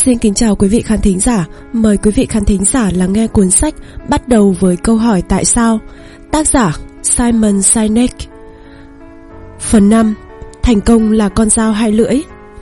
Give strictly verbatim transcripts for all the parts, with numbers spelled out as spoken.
Xin kính chào quý vị khán thính giả. Mời quý vị khán thính giả lắng nghe cuốn sách bắt đầu với câu hỏi tại sao. Tác giả Simon Sinek. Phần năm. Thành công là con dao hai lưỡi.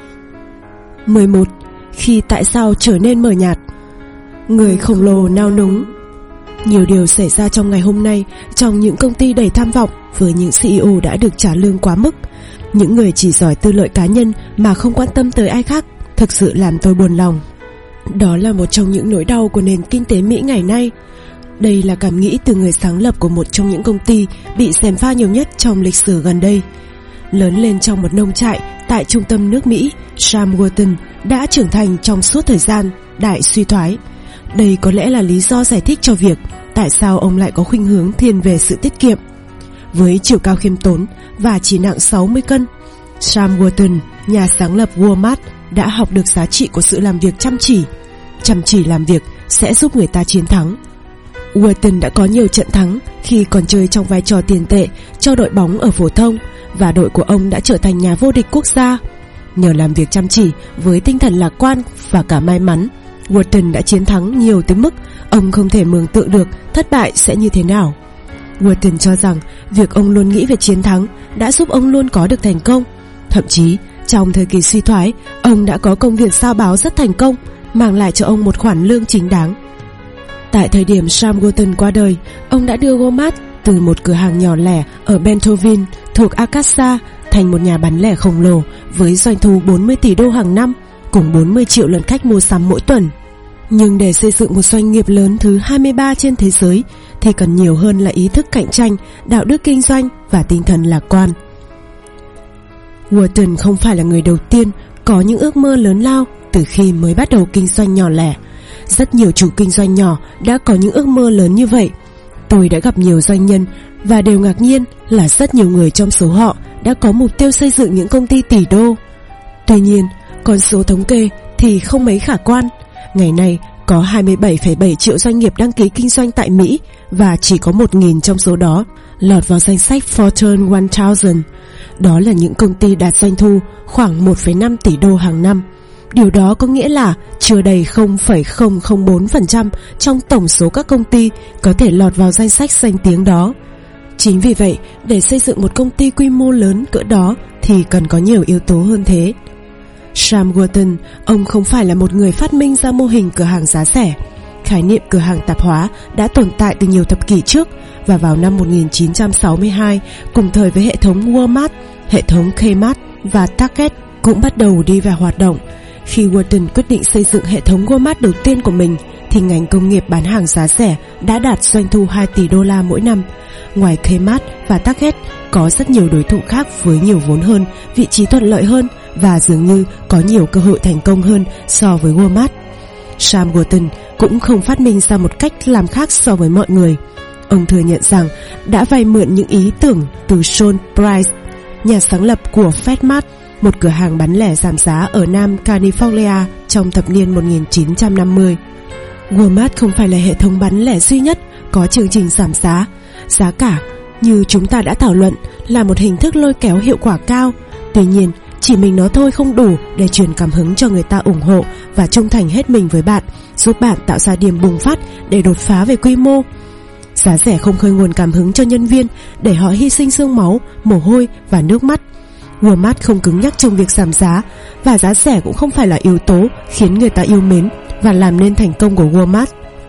mười một. Khi tại sao trở nên mờ nhạt. Người khổng lồ nao núng. Nhiều điều xảy ra trong ngày hôm nay trong những công ty đầy tham vọng với những xê e ô đã được trả lương quá mức. Những người chỉ giỏi tư lợi cá nhân mà không quan tâm tới ai khác thực sự làm tôi buồn lòng. Đó là một trong những nỗi đau của nền kinh tế Mỹ ngày nay. Đây là cảm nghĩ từ người sáng lập của một trong những công ty bị gièm pha nhiều nhất trong lịch sử gần đây. Lớn lên trong một nông trại tại trung tâm nước Mỹ, Sam Walton đã trưởng thành trong suốt thời gian đại suy thoái. Đây có lẽ là lý do giải thích cho việc tại sao ông lại có khuynh hướng thiên về sự tiết kiệm. Với chiều cao khiêm tốn và chỉ nặng sáu mươi cân, Sam Walton, nhà sáng lập Walmart, đã học được giá trị của sự làm việc chăm chỉ. Chăm chỉ làm việc sẽ giúp người ta chiến thắng. Walton đã có nhiều trận thắng khi còn chơi trong vai trò tiền tệ cho đội bóng ở phổ thông, và đội của ông đã trở thành nhà vô địch quốc gia. Nhờ làm việc chăm chỉ với tinh thần lạc quan và cả may mắn, Walton đã chiến thắng nhiều tới mức ông không thể mường tượng được thất bại sẽ như thế nào. Walton cho rằng việc ông luôn nghĩ về chiến thắng đã giúp ông luôn có được thành công. Thậm chí trong thời kỳ suy thoái, ông đã có công việc sao báo rất thành công, mang lại cho ông một khoản lương chính đáng. Tại thời điểm Sam Walton qua đời, ông đã đưa Walmart từ một cửa hàng nhỏ lẻ ở Bentonville thuộc Arkansas thành một nhà bán lẻ khổng lồ với doanh thu bốn mươi tỷ đô hàng năm, cùng bốn mươi triệu lượt khách mua sắm mỗi tuần. Nhưng để xây dựng một doanh nghiệp lớn thứ hai mươi ba trên thế giới thì cần nhiều hơn là ý thức cạnh tranh, đạo đức kinh doanh và tinh thần lạc quan. Walton không phải là người đầu tiên có những ước mơ lớn lao từ khi mới bắt đầu kinh doanh nhỏ lẻ. Rất nhiều chủ kinh doanh nhỏ đã có những ước mơ lớn như vậy. Tôi đã gặp nhiều doanh nhân và đều ngạc nhiên là rất nhiều người trong số họ đã có mục tiêu xây dựng những công ty tỷ đô. Tuy nhiên, con số thống kê thì không mấy khả quan. Ngày nay có hai mươi bảy phẩy bảy triệu doanh nghiệp đăng ký kinh doanh tại Mỹ, và chỉ có một nghìn trong số đó lọt vào danh sách Fortune một nghìn. Đó là những công ty đạt doanh thu khoảng một phẩy năm tỷ đô hàng năm. Điều đó có nghĩa là chưa đầy không phẩy không không bốn phần trăm trong tổng số các công ty có thể lọt vào danh sách danh tiếng đó. Chính vì vậy, để xây dựng một công ty quy mô lớn cỡ đó thì cần có nhiều yếu tố hơn thế. Sam Walton, ông không phải là một người phát minh ra mô hình cửa hàng giá rẻ. Khái niệm cửa hàng tạp hóa đã tồn tại từ nhiều thập kỷ trước, và vào năm một nghìn chín trăm sáu mươi hai, cùng thời với hệ thống Walmart, hệ thống Kmart và Target cũng bắt đầu đi vào hoạt động. Khi Walton quyết định xây dựng hệ thống Walmart đầu tiên của mình, thì ngành công nghiệp bán hàng giá rẻ đã đạt doanh thu hai tỷ đô la mỗi năm. Ngoài Kmart và Target, có rất nhiều đối thủ khác với nhiều vốn hơn, vị trí thuận lợi hơn và dường như có nhiều cơ hội thành công hơn so với Walmart. Sam Walton cũng không phát minh ra một cách làm khác so với mọi người. Ông thừa nhận rằng đã vay mượn những ý tưởng từ Sean Price, nhà sáng lập của FedMart, một cửa hàng bán lẻ giảm giá ở Nam California trong thập niên một nghìn chín trăm năm mươi. Walmart không phải là hệ thống bán lẻ duy nhất có chương trình giảm giá. Giá cả, như chúng ta đã thảo luận, là một hình thức lôi kéo hiệu quả cao. Tuy nhiên, chỉ mình nó thôi không đủ để truyền cảm hứng cho người ta ủng hộ và trung thành hết mình với bạn, giúp bạn tạo ra điểm bùng phát để đột phá về quy mô. Giá rẻ không khơi nguồn cảm hứng cho nhân viên để họ hy sinh xương máu, mồ hôi và nước mắt. Walmart không cứng nhắc trong việc giảm giá, và giá rẻ cũng không phải là yếu tố khiến người ta yêu mến và làm nên thành công của Walmart.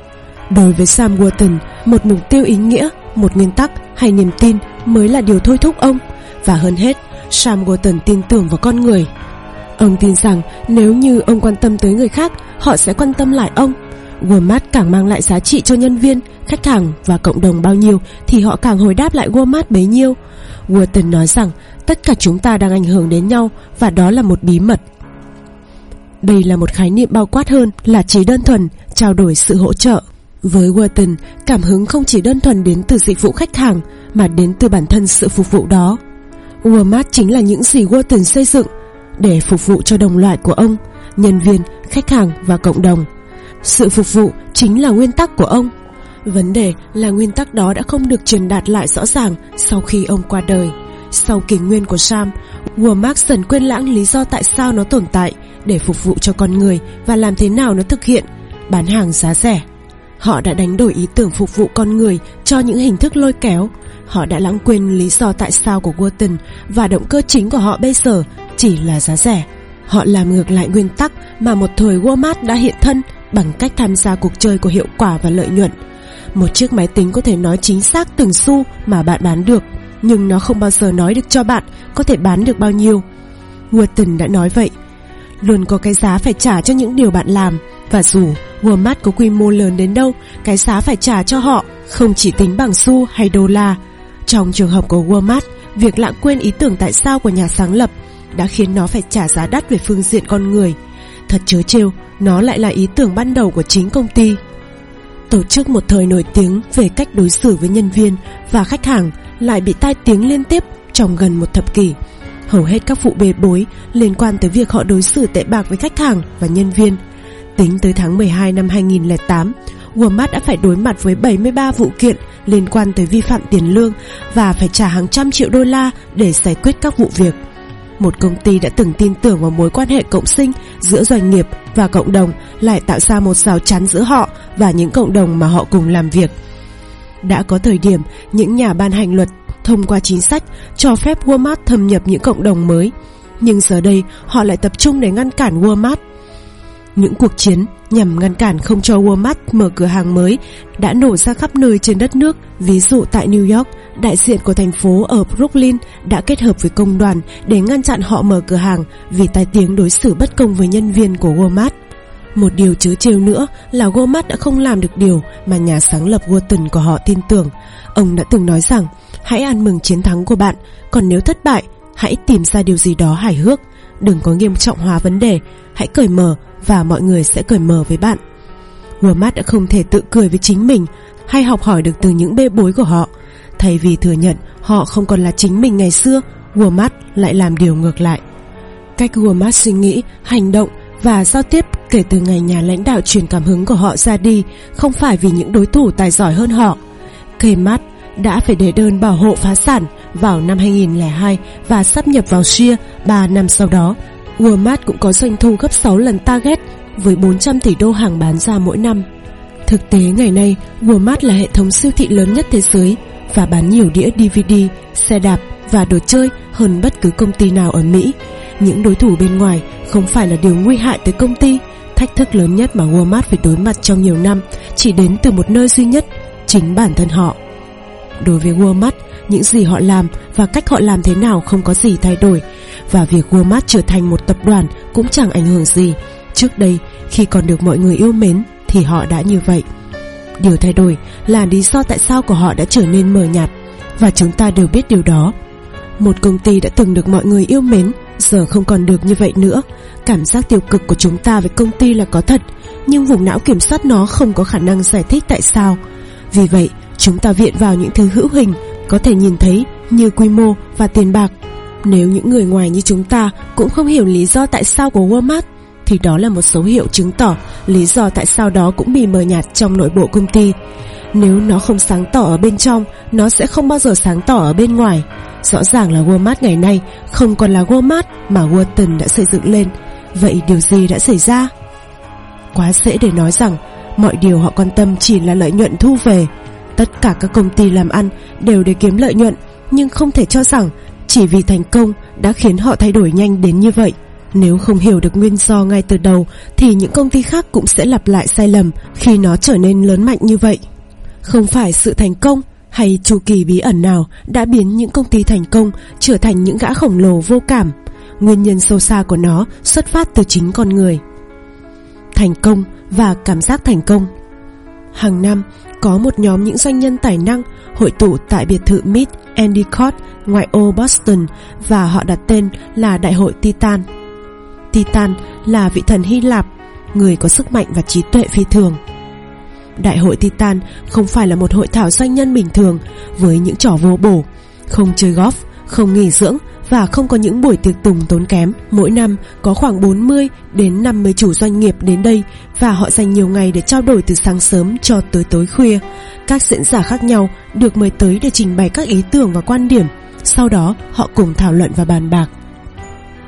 Đối với Sam Walton, một mục tiêu ý nghĩa, một nguyên tắc hay niềm tin mới là điều thôi thúc ông. Và hơn hết, Sam Walton tin tưởng vào con người. Ông tin rằng nếu như ông quan tâm tới người khác, họ sẽ quan tâm lại ông. Walmart càng mang lại giá trị cho nhân viên, khách hàng và cộng đồng bao nhiêu thì họ càng hồi đáp lại Walmart bấy nhiêu. Walton nói rằng tất cả chúng ta đang ảnh hưởng đến nhau, và đó là một bí mật. Đây là một khái niệm bao quát hơn là chỉ đơn thuần trao đổi sự hỗ trợ. Với Walton, cảm hứng không chỉ đơn thuần đến từ dịch vụ khách hàng mà đến từ bản thân sự phục vụ đó. Walmart chính là những gì Walton xây dựng để phục vụ cho đồng loại của ông, nhân viên, khách hàng và cộng đồng. Sự phục vụ chính là nguyên tắc của ông. Vấn đề là nguyên tắc đó đã không được truyền đạt lại rõ ràng sau khi ông qua đời. Sau kỷ nguyên của Sam, Walmart dần quên lãng lý do tại sao nó tồn tại, để phục vụ cho con người và làm thế nào nó thực hiện, bán hàng giá rẻ. Họ đã đánh đổi ý tưởng phục vụ con người cho những hình thức lôi kéo. Họ đã lãng quên lý do tại sao của Walton và động cơ chính của họ bây giờ chỉ là giá rẻ. Họ làm ngược lại nguyên tắc mà một thời Walmart đã hiện thân bằng cách tham gia cuộc chơi của hiệu quả và lợi nhuận. Một chiếc máy tính có thể nói chính xác từng xu mà bạn bán được, nhưng nó không bao giờ nói được cho bạn có thể bán được bao nhiêu. Walton đã nói vậy. Luôn có cái giá phải trả cho những điều bạn làm, và dù Walmart có quy mô lớn đến đâu, cái giá phải trả cho họ không chỉ tính bằng xu hay đô la. Trong trường hợp của Walmart, việc lãng quên ý tưởng tại sao của nhà sáng lập đã khiến nó phải trả giá đắt về phương diện con người. Thật trớ trêu, nó lại là ý tưởng ban đầu của chính công ty. Tổ chức một thời nổi tiếng về cách đối xử với nhân viên và khách hàng lại bị tai tiếng liên tiếp trong gần một thập kỷ. Hầu hết các vụ bê bối liên quan tới việc họ đối xử tệ bạc với khách hàng và nhân viên. Tính tới tháng mười hai năm hai nghìn lẻ tám, Walmart đã phải đối mặt với bảy mươi ba vụ kiện liên quan tới vi phạm tiền lương và phải trả hàng trăm triệu đô la để giải quyết các vụ việc. Một công ty đã từng tin tưởng vào mối quan hệ cộng sinh giữa doanh nghiệp và cộng đồng lại tạo ra một rào chắn giữa họ và những cộng đồng mà họ cùng làm việc. Đã có thời điểm những nhà ban hành luật thông qua chính sách cho phép Walmart thâm nhập những cộng đồng mới, nhưng giờ đây họ lại tập trung để ngăn cản Walmart. Những cuộc chiến nhằm ngăn cản không cho Walmart mở cửa hàng mới đã nổ ra khắp nơi trên đất nước. Ví dụ tại New York, đại diện của thành phố ở Brooklyn đã kết hợp với công đoàn để ngăn chặn họ mở cửa hàng vì tai tiếng đối xử bất công với nhân viên của Walmart. Một điều trớ trêu nữa là Walmart đã không làm được điều mà nhà sáng lập Walton của họ tin tưởng. Ông đã từng nói rằng, hãy ăn mừng chiến thắng của bạn, còn nếu thất bại, hãy tìm ra điều gì đó hài hước. Đừng có nghiêm trọng hóa vấn đề, hãy cởi mở và mọi người sẽ cởi mở với bạn. Walmart đã không thể tự cười với chính mình hay học hỏi được từ những bê bối của họ. Thay vì thừa nhận họ không còn là chính mình ngày xưa, Walmart lại làm điều ngược lại. Cách Walmart suy nghĩ, hành động và giao tiếp kể từ ngày nhà lãnh đạo truyền cảm hứng của họ ra đi không phải vì những đối thủ tài giỏi hơn họ. Kmart đã phải đệ đơn bảo hộ phá sản vào năm hai nghìn lẻ hai và sáp nhập vào Sears ba năm sau đó. Walmart cũng có doanh thu gấp sáu lần Target với bốn trăm tỷ đô hàng bán ra mỗi năm. Thực tế ngày nay, Walmart là hệ thống siêu thị lớn nhất thế giới và bán nhiều đĩa đê vê đê, xe đạp và đồ chơi hơn bất cứ công ty nào ở Mỹ. Những đối thủ bên ngoài không phải là điều nguy hại tới công ty. Thách thức lớn nhất mà Walmart phải đối mặt trong nhiều năm chỉ đến từ một nơi duy nhất, chính bản thân họ. Đối với Walmart, những gì họ làm và cách họ làm thế nào không có gì thay đổi, và việc Walmart trở thành một tập đoàn cũng chẳng ảnh hưởng gì. Trước đây, khi còn được mọi người yêu mến thì họ đã như vậy. Điều thay đổi là lý do tại sao của họ đã trở nên mờ nhạt, và chúng ta đều biết điều đó. Một công ty đã từng được mọi người yêu mến giờ không còn được như vậy nữa. Cảm giác tiêu cực của chúng ta với công ty là có thật, nhưng vùng não kiểm soát nó không có khả năng giải thích tại sao. Vì vậy, chúng ta viện vào những thứ hữu hình có thể nhìn thấy như quy mô và tiền bạc. Nếu những người ngoài như chúng ta cũng không hiểu lý do tại sao của Walmart, thì đó là một dấu hiệu chứng tỏ lý do tại sao đó cũng bị mờ nhạt trong nội bộ công ty. Nếu nó không sáng tỏ ở bên trong, nó sẽ không bao giờ sáng tỏ ở bên ngoài. Rõ ràng là Walmart ngày nay không còn là Walmart mà Walton đã xây dựng lên. Vậy điều gì đã xảy ra? Quá dễ để nói rằng mọi điều họ quan tâm chỉ là lợi nhuận thu về. Tất cả các công ty làm ăn đều để kiếm lợi nhuận, nhưng không thể cho rằng chỉ vì thành công đã khiến họ thay đổi nhanh đến như vậy. Nếu không hiểu được nguyên do ngay từ đầu thì những công ty khác cũng sẽ lặp lại sai lầm khi nó trở nên lớn mạnh như vậy. Không phải sự thành công hay chu kỳ bí ẩn nào đã biến những công ty thành công trở thành những gã khổng lồ vô cảm. Nguyên nhân sâu xa của nó xuất phát từ chính con người. Thành công và cảm giác thành công. Hàng năm, có một nhóm những doanh nhân tài năng hội tụ tại biệt thự Mid Endicott, ngoại ô Boston, và họ đặt tên là Đại hội Titan. Titan là vị thần Hy Lạp, người có sức mạnh và trí tuệ phi thường. Đại hội Titan không phải là một hội thảo doanh nhân bình thường với những trò vô bổ, không chơi golf, không nghỉ dưỡng và không có những buổi tiệc tùng tốn kém. Mỗi năm có khoảng bốn mươi đến năm mươi chủ doanh nghiệp đến đây, và họ dành nhiều ngày để trao đổi từ sáng sớm cho tới tối khuya. Các diễn giả khác nhau được mời tới để trình bày các ý tưởng và quan điểm. Sau đó họ cùng thảo luận và bàn bạc.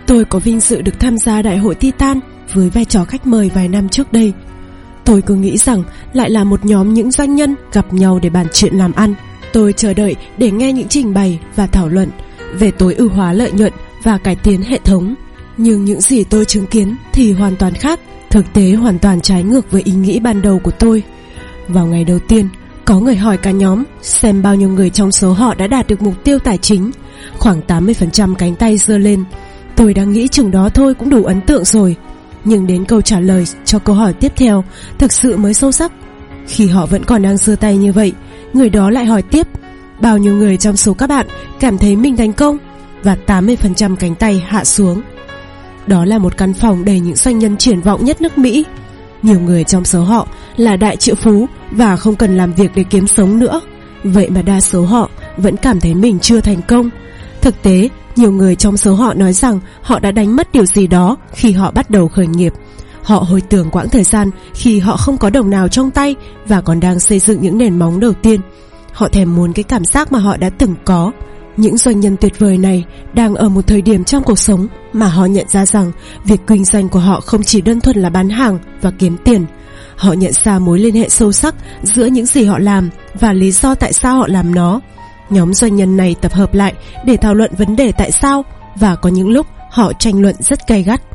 Tôi có vinh dự được tham gia Đại hội Titan với vai trò khách mời vài năm trước đây. Tôi cứ nghĩ rằng lại là một nhóm những doanh nhân gặp nhau để bàn chuyện làm ăn. Tôi chờ đợi để nghe những trình bày và thảo luận về tối ưu hóa lợi nhuận và cải tiến hệ thống. Nhưng những gì tôi chứng kiến thì hoàn toàn khác, thực tế hoàn toàn trái ngược với ý nghĩ ban đầu của tôi. Vào ngày đầu tiên, có người hỏi cả nhóm xem bao nhiêu người trong số họ đã đạt được mục tiêu tài chính. Khoảng tám mươi phần trăm cánh tay giơ lên. Tôi đang nghĩ chừng đó thôi cũng đủ ấn tượng rồi. Nhưng đến câu trả lời cho câu hỏi tiếp theo thực sự mới sâu sắc. Khi họ vẫn còn đang giơ tay như vậy, người đó lại hỏi tiếp: bao nhiêu người trong số các bạn cảm thấy mình thành công? Và tám mươi phần trăm cánh tay hạ xuống. Đó là một căn phòng đầy những doanh nhân triển vọng nhất nước Mỹ. Nhiều người trong số họ là đại triệu phú và không cần làm việc để kiếm sống nữa. Vậy mà đa số họ vẫn cảm thấy mình chưa thành công. Thực tế, nhiều người trong số họ nói rằng họ đã đánh mất điều gì đó khi họ bắt đầu khởi nghiệp. Họ hồi tưởng quãng thời gian khi họ không có đồng nào trong tay và còn đang xây dựng những nền móng đầu tiên. Họ thèm muốn cái cảm giác mà họ đã từng có. Những doanh nhân tuyệt vời này đang ở một thời điểm trong cuộc sống mà họ nhận ra rằng việc kinh doanh của họ không chỉ đơn thuần là bán hàng và kiếm tiền. Họ nhận ra mối liên hệ sâu sắc giữa những gì họ làm và lý do tại sao họ làm nó. Nhóm doanh nhân này tập hợp lại để thảo luận vấn đề tại sao, và có những lúc họ tranh luận rất gay gắt.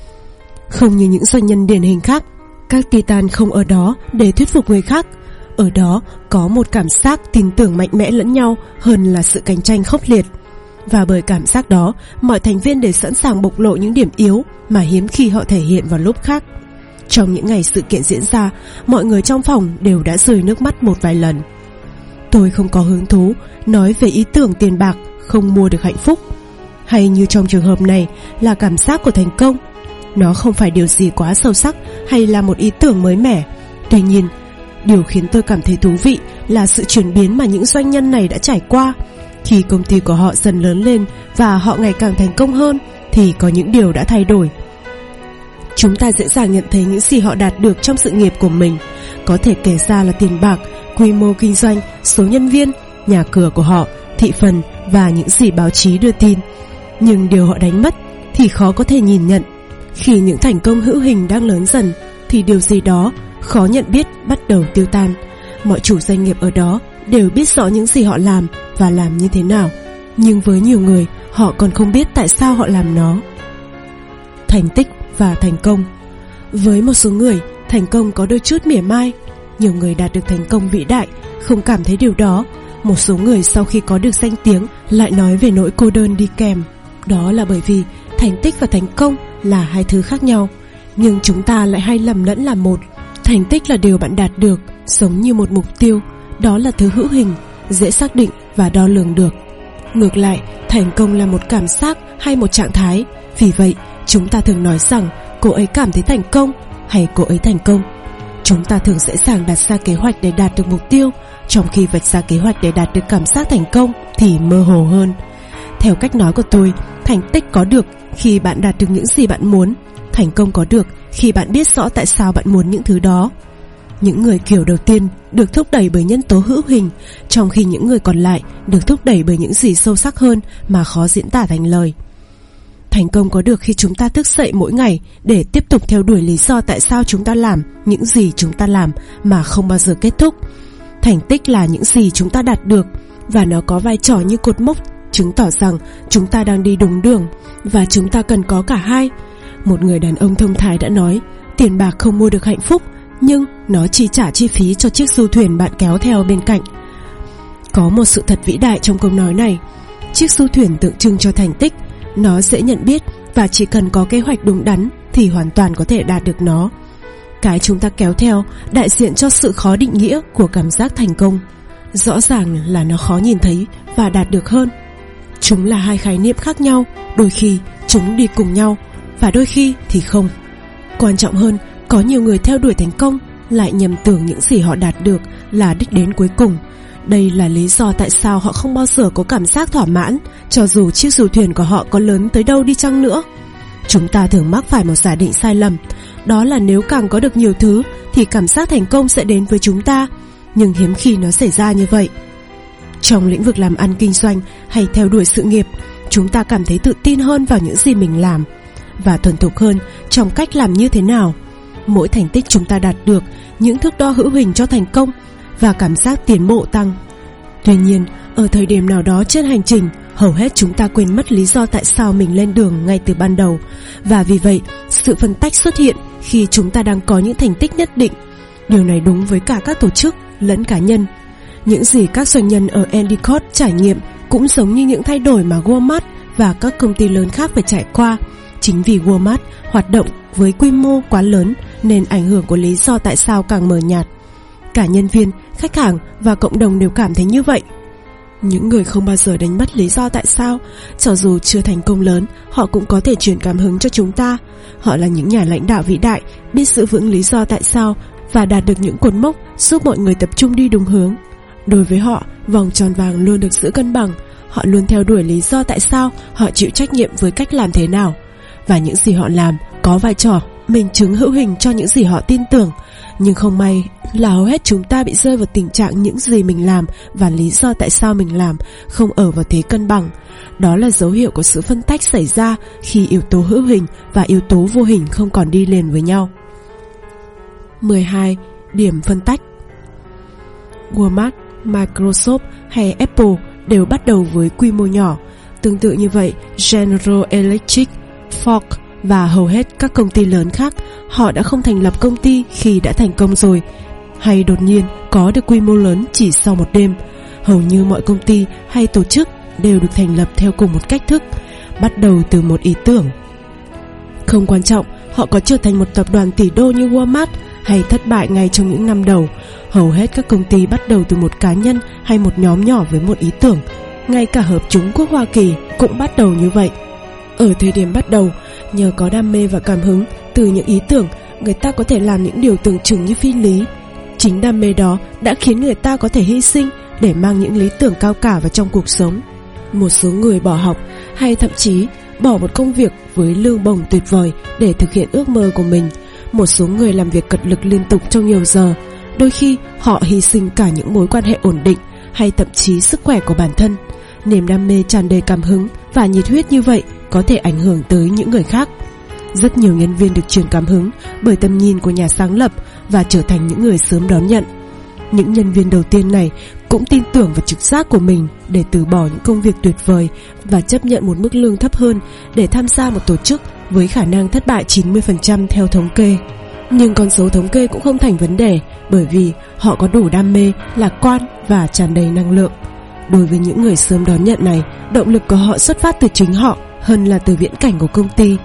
Không như những doanh nhân điển hình khác, các Titan không ở đó để thuyết phục người khác. Ở đó có một cảm giác tin tưởng mạnh mẽ lẫn nhau hơn là sự cạnh tranh khốc liệt. Và bởi cảm giác đó, mọi thành viên đều sẵn sàng bộc lộ những điểm yếu mà hiếm khi họ thể hiện vào lúc khác. Trong những ngày sự kiện diễn ra, mọi người trong phòng đều đã rơi nước mắt một vài lần. Tôi không có hứng thú nói về ý tưởng tiền bạc không mua được hạnh phúc, hay như trong trường hợp này là cảm giác của thành công. Nó không phải điều gì quá sâu sắc hay là một ý tưởng mới mẻ. Tuy nhiên, điều khiến tôi cảm thấy thú vị là sự chuyển biến mà những doanh nhân này đã trải qua. Khi công ty của họ dần lớn lên và họ ngày càng thành công hơn, thì có những điều đã thay đổi. Chúng ta dễ dàng nhận thấy những gì họ đạt được trong sự nghiệp của mình. Có thể kể ra là tiền bạc, quy mô kinh doanh, số nhân viên, nhà cửa của họ, thị phần và những gì báo chí đưa tin. Nhưng điều họ đánh mất thì khó có thể nhìn nhận. Khi những thành công hữu hình đang lớn dần thì điều gì đó khó nhận biết bắt đầu tiêu tan. Mọi chủ doanh nghiệp ở đó đều biết rõ những gì họ làm và làm như thế nào. Nhưng với nhiều người, họ còn không biết tại sao họ làm nó. Thành tích và thành công. Với một số người, thành công có đôi chút mỉa mai. Nhiều người đạt được thành công vĩ đại không cảm thấy điều đó. Một số người sau khi có được danh tiếng lại nói về nỗi cô đơn đi kèm. Đó là bởi vì thành tích và thành công là hai thứ khác nhau, nhưng chúng ta lại hay lầm lẫn là một. Thành tích là điều bạn đạt được, giống như một mục tiêu. Đó là thứ hữu hình, dễ xác định và đo lường được. Ngược lại, thành công là một cảm giác hay một trạng thái. Vì vậy, chúng ta thường nói rằng cô ấy cảm thấy thành công hay cô ấy thành công. Chúng ta thường dễ dàng đặt ra kế hoạch để đạt được mục tiêu, trong khi vạch ra kế hoạch để đạt được cảm giác thành công thì mơ hồ hơn. Theo cách nói của tôi, thành tích có được khi bạn đạt được những gì bạn muốn. Thành công có được khi bạn biết rõ tại sao bạn muốn những thứ đó. Những người kiểu đầu tiên được thúc đẩy bởi nhân tố hữu hình, trong khi những người còn lại được thúc đẩy bởi những gì sâu sắc hơn mà khó diễn tả thành lời. Thành công có được khi chúng ta thức dậy mỗi ngày để tiếp tục theo đuổi lý do tại sao chúng ta làm những gì chúng ta làm mà không bao giờ kết thúc. Thành tích là những gì chúng ta đạt được, và nó có vai trò như cột mốc chứng tỏ rằng chúng ta đang đi đúng đường, và chúng ta cần có cả hai. Một người đàn ông thông thái đã nói, tiền bạc không mua được hạnh phúc, nhưng nó chi trả chi phí cho chiếc du thuyền bạn kéo theo bên cạnh. Có một sự thật vĩ đại trong câu nói này. Chiếc du thuyền tượng trưng cho thành tích. Nó dễ nhận biết và chỉ cần có kế hoạch đúng đắn thì hoàn toàn có thể đạt được nó. Cái chúng ta kéo theo đại diện cho sự khó định nghĩa của cảm giác thành công. Rõ ràng là nó khó nhìn thấy và đạt được hơn. Chúng là hai khái niệm khác nhau. Đôi khi chúng đi cùng nhau và đôi khi thì không. Quan trọng hơn, có nhiều người theo đuổi thành công lại nhầm tưởng những gì họ đạt được là đích đến cuối cùng. Đây là lý do tại sao họ không bao giờ có cảm giác thỏa mãn, cho dù chiếc du thuyền của họ có lớn tới đâu đi chăng nữa. Chúng ta thường mắc phải một giả định sai lầm. Đó là nếu càng có được nhiều thứ thì cảm giác thành công sẽ đến với chúng ta. Nhưng hiếm khi nó xảy ra như vậy. Trong lĩnh vực làm ăn kinh doanh hay theo đuổi sự nghiệp, chúng ta cảm thấy tự tin hơn vào những gì mình làm và thuần thục hơn trong cách làm như thế nào. Mỗi thành tích chúng ta đạt được, những thước đo hữu hình cho thành công và cảm giác tiến bộ tăng. Tuy nhiên, ở thời điểm nào đó trên hành trình, hầu hết chúng ta quên mất lý do tại sao mình lên đường ngay từ ban đầu. Và vì vậy, sự phân tách xuất hiện khi chúng ta đang có những thành tích nhất định. Điều này đúng với cả các tổ chức lẫn cá nhân. Những gì các doanh nhân ở Endicott trải nghiệm cũng giống như những thay đổi mà Walmart và các công ty lớn khác phải trải qua. Chính vì Walmart hoạt động với quy mô quá lớn nên ảnh hưởng của lý do tại sao càng mờ nhạt. Cả nhân viên, khách hàng và cộng đồng đều cảm thấy như vậy. Những người không bao giờ đánh mất lý do tại sao, cho dù chưa thành công lớn, họ cũng có thể truyền cảm hứng cho chúng ta. Họ là những nhà lãnh đạo vĩ đại, biết giữ vững lý do tại sao và đạt được những cột mốc giúp mọi người tập trung đi đúng hướng. Đối với họ, vòng tròn vàng luôn được giữ cân bằng. Họ luôn theo đuổi lý do tại sao, họ chịu trách nhiệm với cách làm thế nào. Và những gì họ làm có vai trò minh chứng hữu hình cho những gì họ tin tưởng. Nhưng không may là hầu hết chúng ta bị rơi vào tình trạng những gì mình làm và lý do tại sao mình làm không ở vào thế cân bằng. Đó là dấu hiệu của sự phân tách xảy ra khi yếu tố hữu hình và yếu tố vô hình không còn đi liền với nhau. mười hai. Điểm phân tách. Walmart, Microsoft hay Apple đều bắt đầu với quy mô nhỏ. Tương tự như vậy, General Electric, Ford và hầu hết các công ty lớn khác, họ đã không thành lập công ty khi đã thành công rồi, hay đột nhiên có được quy mô lớn chỉ sau một đêm. Hầu như mọi công ty hay tổ chức đều được thành lập theo cùng một cách thức, bắt đầu từ một ý tưởng. Không quan trọng họ có trở thành một tập đoàn tỷ đô như Walmart hay thất bại ngay trong những năm đầu, hầu hết các công ty bắt đầu từ một cá nhân hay một nhóm nhỏ với một ý tưởng. Ngay cả Hợp chủng quốc Hoa Kỳ cũng bắt đầu như vậy. Ở thời điểm bắt đầu, nhờ có đam mê và cảm hứng từ những ý tưởng, người ta có thể làm những điều tưởng chừng như phi lý. Chính đam mê đó đã khiến người ta có thể hy sinh để mang những lý tưởng cao cả vào trong cuộc sống. Một số người bỏ học hay thậm chí bỏ một công việc với lương bổng tuyệt vời để thực hiện ước mơ của mình. Một số người làm việc cật lực liên tục trong nhiều giờ. Đôi khi họ hy sinh cả những mối quan hệ ổn định hay thậm chí sức khỏe của bản thân. Niềm đam mê tràn đầy cảm hứng và nhiệt huyết như vậy có thể ảnh hưởng tới những người khác. Rất nhiều nhân viên được truyền cảm hứng bởi tầm nhìn của nhà sáng lập và trở thành những người sớm đón nhận. Những nhân viên đầu tiên này cũng tin tưởng vào trực giác của mình để từ bỏ những công việc tuyệt vời và chấp nhận một mức lương thấp hơn để tham gia một tổ chức với khả năng thất bại chín mươi phần trăm theo thống kê. Nhưng con số thống kê cũng không thành vấn đề, bởi vì họ có đủ đam mê, lạc quan và tràn đầy năng lượng. Đối với những người sớm đón nhận này, động lực của họ xuất phát từ chính họ hơn là từ viễn cảnh của công ty.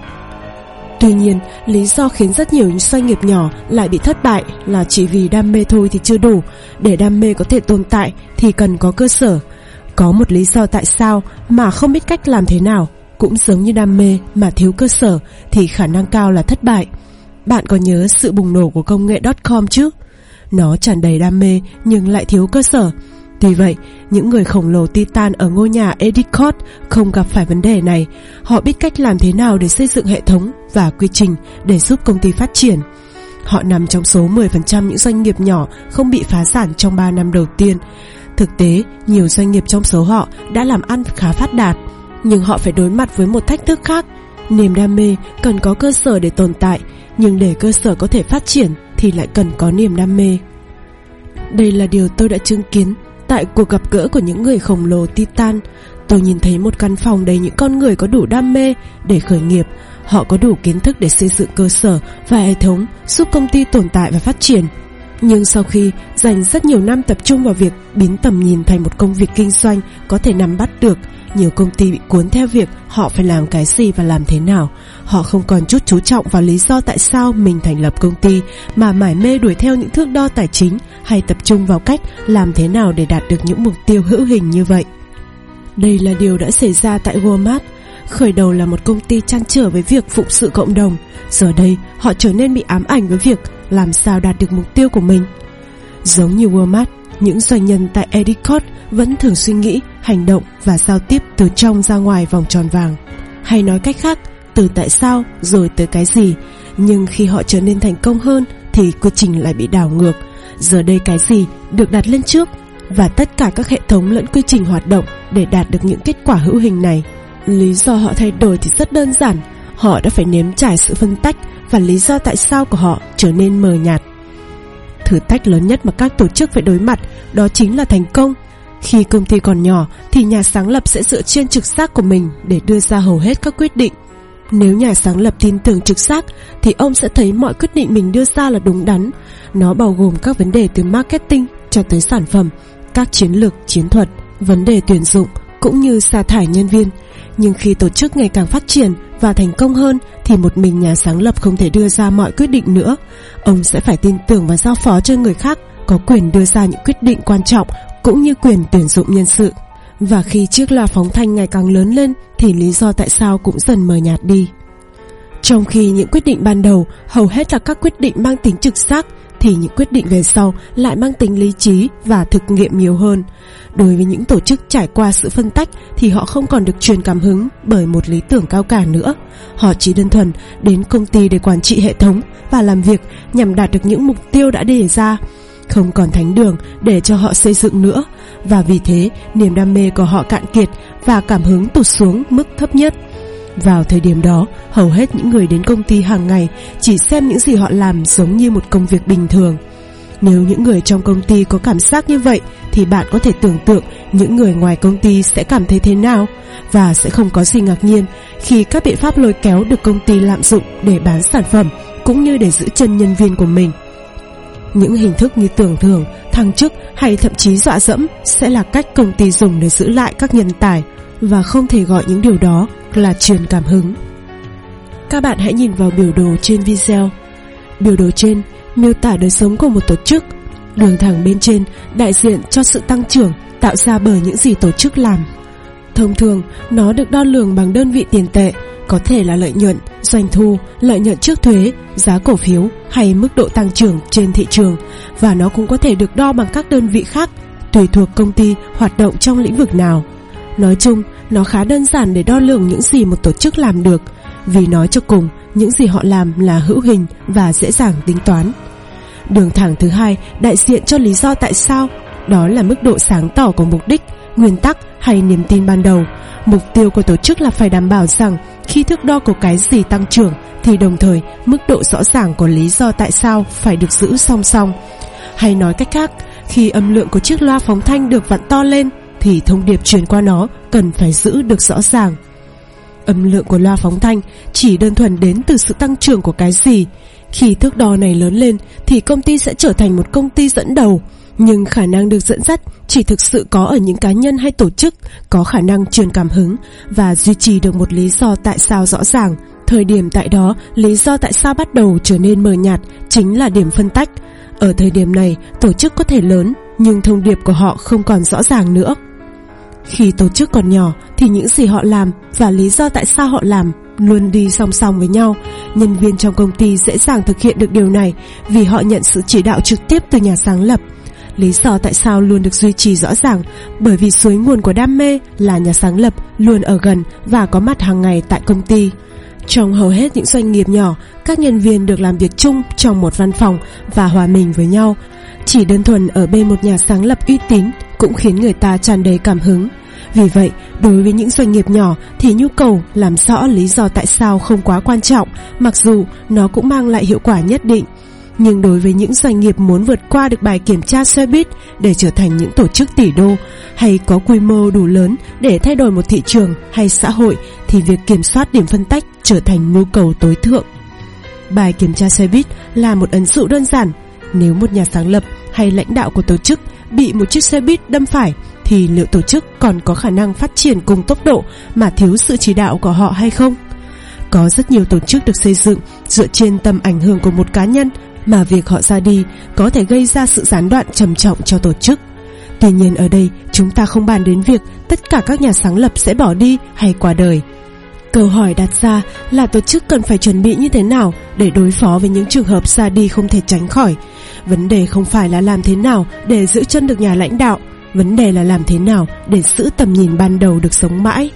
Tuy nhiên, lý do khiến rất nhiều doanh nghiệp nhỏ lại bị thất bại là chỉ vì đam mê thôi thì chưa đủ. Để đam mê có thể tồn tại thì cần có cơ sở. Có một lý do tại sao mà không biết cách làm thế nào, cũng giống như đam mê mà thiếu cơ sở thì khả năng cao là thất bại. Bạn có nhớ sự bùng nổ của công nghệ .com chứ? Nó tràn đầy đam mê nhưng lại thiếu cơ sở. Tuy vậy, những người khổng lồ Titan ở ngôi nhà Endicott không gặp phải vấn đề này. Họ biết cách làm thế nào để xây dựng hệ thống và quy trình để giúp công ty phát triển. Họ nằm trong số mười phần trăm những doanh nghiệp nhỏ không bị phá sản trong ba năm đầu tiên. Thực tế, nhiều doanh nghiệp trong số họ đã làm ăn khá phát đạt, nhưng họ phải đối mặt với một thách thức khác. Niềm đam mê cần có cơ sở để tồn tại, nhưng để cơ sở có thể phát triển thì lại cần có niềm đam mê. Đây là điều tôi đã chứng kiến tại cuộc gặp gỡ của những người khổng lồ Titan. Tôi nhìn thấy một căn phòng đầy những con người có đủ đam mê để khởi nghiệp. Họ có đủ kiến thức để xây dựng cơ sở và hệ thống giúp công ty tồn tại và phát triển. Nhưng sau khi dành rất nhiều năm tập trung vào việc biến tầm nhìn thành một công việc kinh doanh có thể nắm bắt được, nhiều công ty bị cuốn theo việc họ phải làm cái gì và làm thế nào. Họ không còn chút chú trọng vào lý do tại sao mình thành lập công ty, mà mải mê đuổi theo những thước đo tài chính hay tập trung vào cách làm thế nào để đạt được những mục tiêu hữu hình như vậy. Đây là điều đã xảy ra tại Walmart. Khởi đầu là một công ty trăn trở với việc phụng sự cộng đồng, giờ đây họ trở nên bị ám ảnh với việc làm sao đạt được mục tiêu của mình. Giống như Walmart, những doanh nhân tại Endicott vẫn thường suy nghĩ, hành động và giao tiếp từ trong ra ngoài vòng tròn vàng. Hay nói cách khác, từ tại sao rồi tới cái gì. Nhưng khi họ trở nên thành công hơn thì quy trình lại bị đảo ngược. Giờ đây cái gì được đặt lên trước, và tất cả các hệ thống lẫn quy trình hoạt động để đạt được những kết quả hữu hình này. Lý do họ thay đổi thì rất đơn giản. Họ đã phải nếm trải sự phân tách, và lý do tại sao của họ trở nên mờ nhạt. Thử thách lớn nhất mà các tổ chức phải đối mặt đó chính là thành công. Khi công ty còn nhỏ thì nhà sáng lập sẽ dựa trên trực giác của mình để đưa ra hầu hết các quyết định. Nếu nhà sáng lập tin tưởng trực giác thì ông sẽ thấy mọi quyết định mình đưa ra là đúng đắn. Nó bao gồm các vấn đề từ marketing cho tới sản phẩm, các chiến lược, chiến thuật, vấn đề tuyển dụng cũng như sa thải nhân viên. Nhưng khi tổ chức ngày càng phát triển và thành công hơn thì một mình nhà sáng lập không thể đưa ra mọi quyết định nữa. Ông sẽ phải tin tưởng và giao phó cho người khác có quyền đưa ra những quyết định quan trọng cũng như quyền tuyển dụng nhân sự. Và khi chiếc loa phóng thanh ngày càng lớn lên thì lý do tại sao cũng dần mờ nhạt đi. Trong khi những quyết định ban đầu hầu hết là các quyết định mang tính trực giác, thì những quyết định về sau lại mang tính lý trí và thực nghiệm nhiều hơn. Đối với những tổ chức trải qua sự phân tách thì họ không còn được truyền cảm hứng bởi một lý tưởng cao cả nữa. Họ chỉ đơn thuần đến công ty để quản trị hệ thống và làm việc nhằm đạt được những mục tiêu đã đề ra. Không còn thánh đường để cho họ xây dựng nữa, và vì thế niềm đam mê của họ cạn kiệt và cảm hứng tụt xuống mức thấp nhất. Vào thời điểm đó, hầu hết những người đến công ty hàng ngày chỉ xem những gì họ làm giống như một công việc bình thường. Nếu những người trong công ty có cảm giác như vậy thì bạn có thể tưởng tượng những người ngoài công ty sẽ cảm thấy thế nào. Và sẽ không có gì ngạc nhiên khi các biện pháp lôi kéo được công ty lạm dụng để bán sản phẩm cũng như để giữ chân nhân viên của mình. Những hình thức như tưởng thưởng, thăng chức hay thậm chí dọa dẫm sẽ là cách công ty dùng để giữ lại các nhân tài, và không thể gọi những điều đó là truyền cảm hứng. Các bạn hãy nhìn vào biểu đồ trên video. Biểu đồ trên miêu tả đời sống của một tổ chức. Đường thẳng bên trên đại diện cho sự tăng trưởng tạo ra bởi những gì tổ chức làm. Thông thường, nó được đo lường bằng đơn vị tiền tệ, có thể là lợi nhuận, doanh thu, lợi nhuận trước thuế, giá cổ phiếu hay mức độ tăng trưởng trên thị trường, và nó cũng có thể được đo bằng các đơn vị khác, tùy thuộc công ty hoạt động trong lĩnh vực nào. Nói chung, nó khá đơn giản để đo lường những gì một tổ chức làm được, vì nói cho cùng, những gì họ làm là hữu hình và dễ dàng tính toán. Đường thẳng thứ hai đại diện cho lý do tại sao, đó là mức độ sáng tỏ của mục đích, nguyên tắc hay niềm tin ban đầu. Mục tiêu của tổ chức là phải đảm bảo rằng khi thước đo của cái gì tăng trưởng thì đồng thời mức độ rõ ràng của lý do tại sao phải được giữ song song. Hay nói cách khác, khi âm lượng của chiếc loa phóng thanh được vặn to lên thì thông điệp truyền qua nó cần phải giữ được rõ ràng. Âm lượng của loa phóng thanh chỉ đơn thuần đến từ sự tăng trưởng của cái gì. Khi thước đo này lớn lên thì công ty sẽ trở thành một công ty dẫn đầu, nhưng khả năng được dẫn dắt chỉ thực sự có ở những cá nhân hay tổ chức có khả năng truyền cảm hứng và duy trì được một lý do tại sao rõ ràng. Thời điểm tại đó, lý do tại sao bắt đầu trở nên mờ nhạt chính là điểm phân tách. Ở thời điểm này, tổ chức có thể lớn, nhưng thông điệp của họ không còn rõ ràng nữa. Khi tổ chức còn nhỏ thì những gì họ làm và lý do tại sao họ làm luôn đi song song với nhau. Nhân viên trong công ty dễ dàng thực hiện được điều này vì họ nhận sự chỉ đạo trực tiếp từ nhà sáng lập. Lý do tại sao luôn được duy trì rõ ràng bởi vì suối nguồn của đam mê là nhà sáng lập luôn ở gần và có mặt hàng ngày tại công ty. Trong hầu hết những doanh nghiệp nhỏ, các nhân viên được làm việc chung trong một văn phòng và hòa mình với nhau. Chỉ đơn thuần ở bên một nhà sáng lập uy tín cũng khiến người ta tràn đầy cảm hứng. Vì vậy, đối với những doanh nghiệp nhỏ thì nhu cầu làm rõ lý do tại sao không quá quan trọng, mặc dù nó cũng mang lại hiệu quả nhất định. Nhưng đối với những doanh nghiệp muốn vượt qua được bài kiểm tra xe buýt để trở thành những tổ chức tỷ đô, hay có quy mô đủ lớn để thay đổi một thị trường hay xã hội, thì việc kiểm soát điểm phân tách trở thành nhu cầu tối thượng. Bài kiểm tra xe buýt là một ẩn dụ đơn giản. Nếu một nhà sáng lập hay lãnh đạo của tổ chức bị một chiếc xe buýt đâm phải, thì liệu tổ chức còn có khả năng phát triển cùng tốc độ mà thiếu sự chỉ đạo của họ hay không? Có rất nhiều tổ chức được xây dựng dựa trên tầm ảnh hưởng của một cá nhân, mà việc họ ra đi có thể gây ra sự gián đoạn trầm trọng cho tổ chức. Tuy nhiên ở đây chúng ta không bàn đến việc tất cả các nhà sáng lập sẽ bỏ đi hay qua đời. Câu hỏi đặt ra là tổ chức cần phải chuẩn bị như thế nào để đối phó với những trường hợp ra đi không thể tránh khỏi. Vấn đề không phải là làm thế nào để giữ chân được nhà lãnh đạo, vấn đề là làm thế nào để giữ tầm nhìn ban đầu được sống mãi.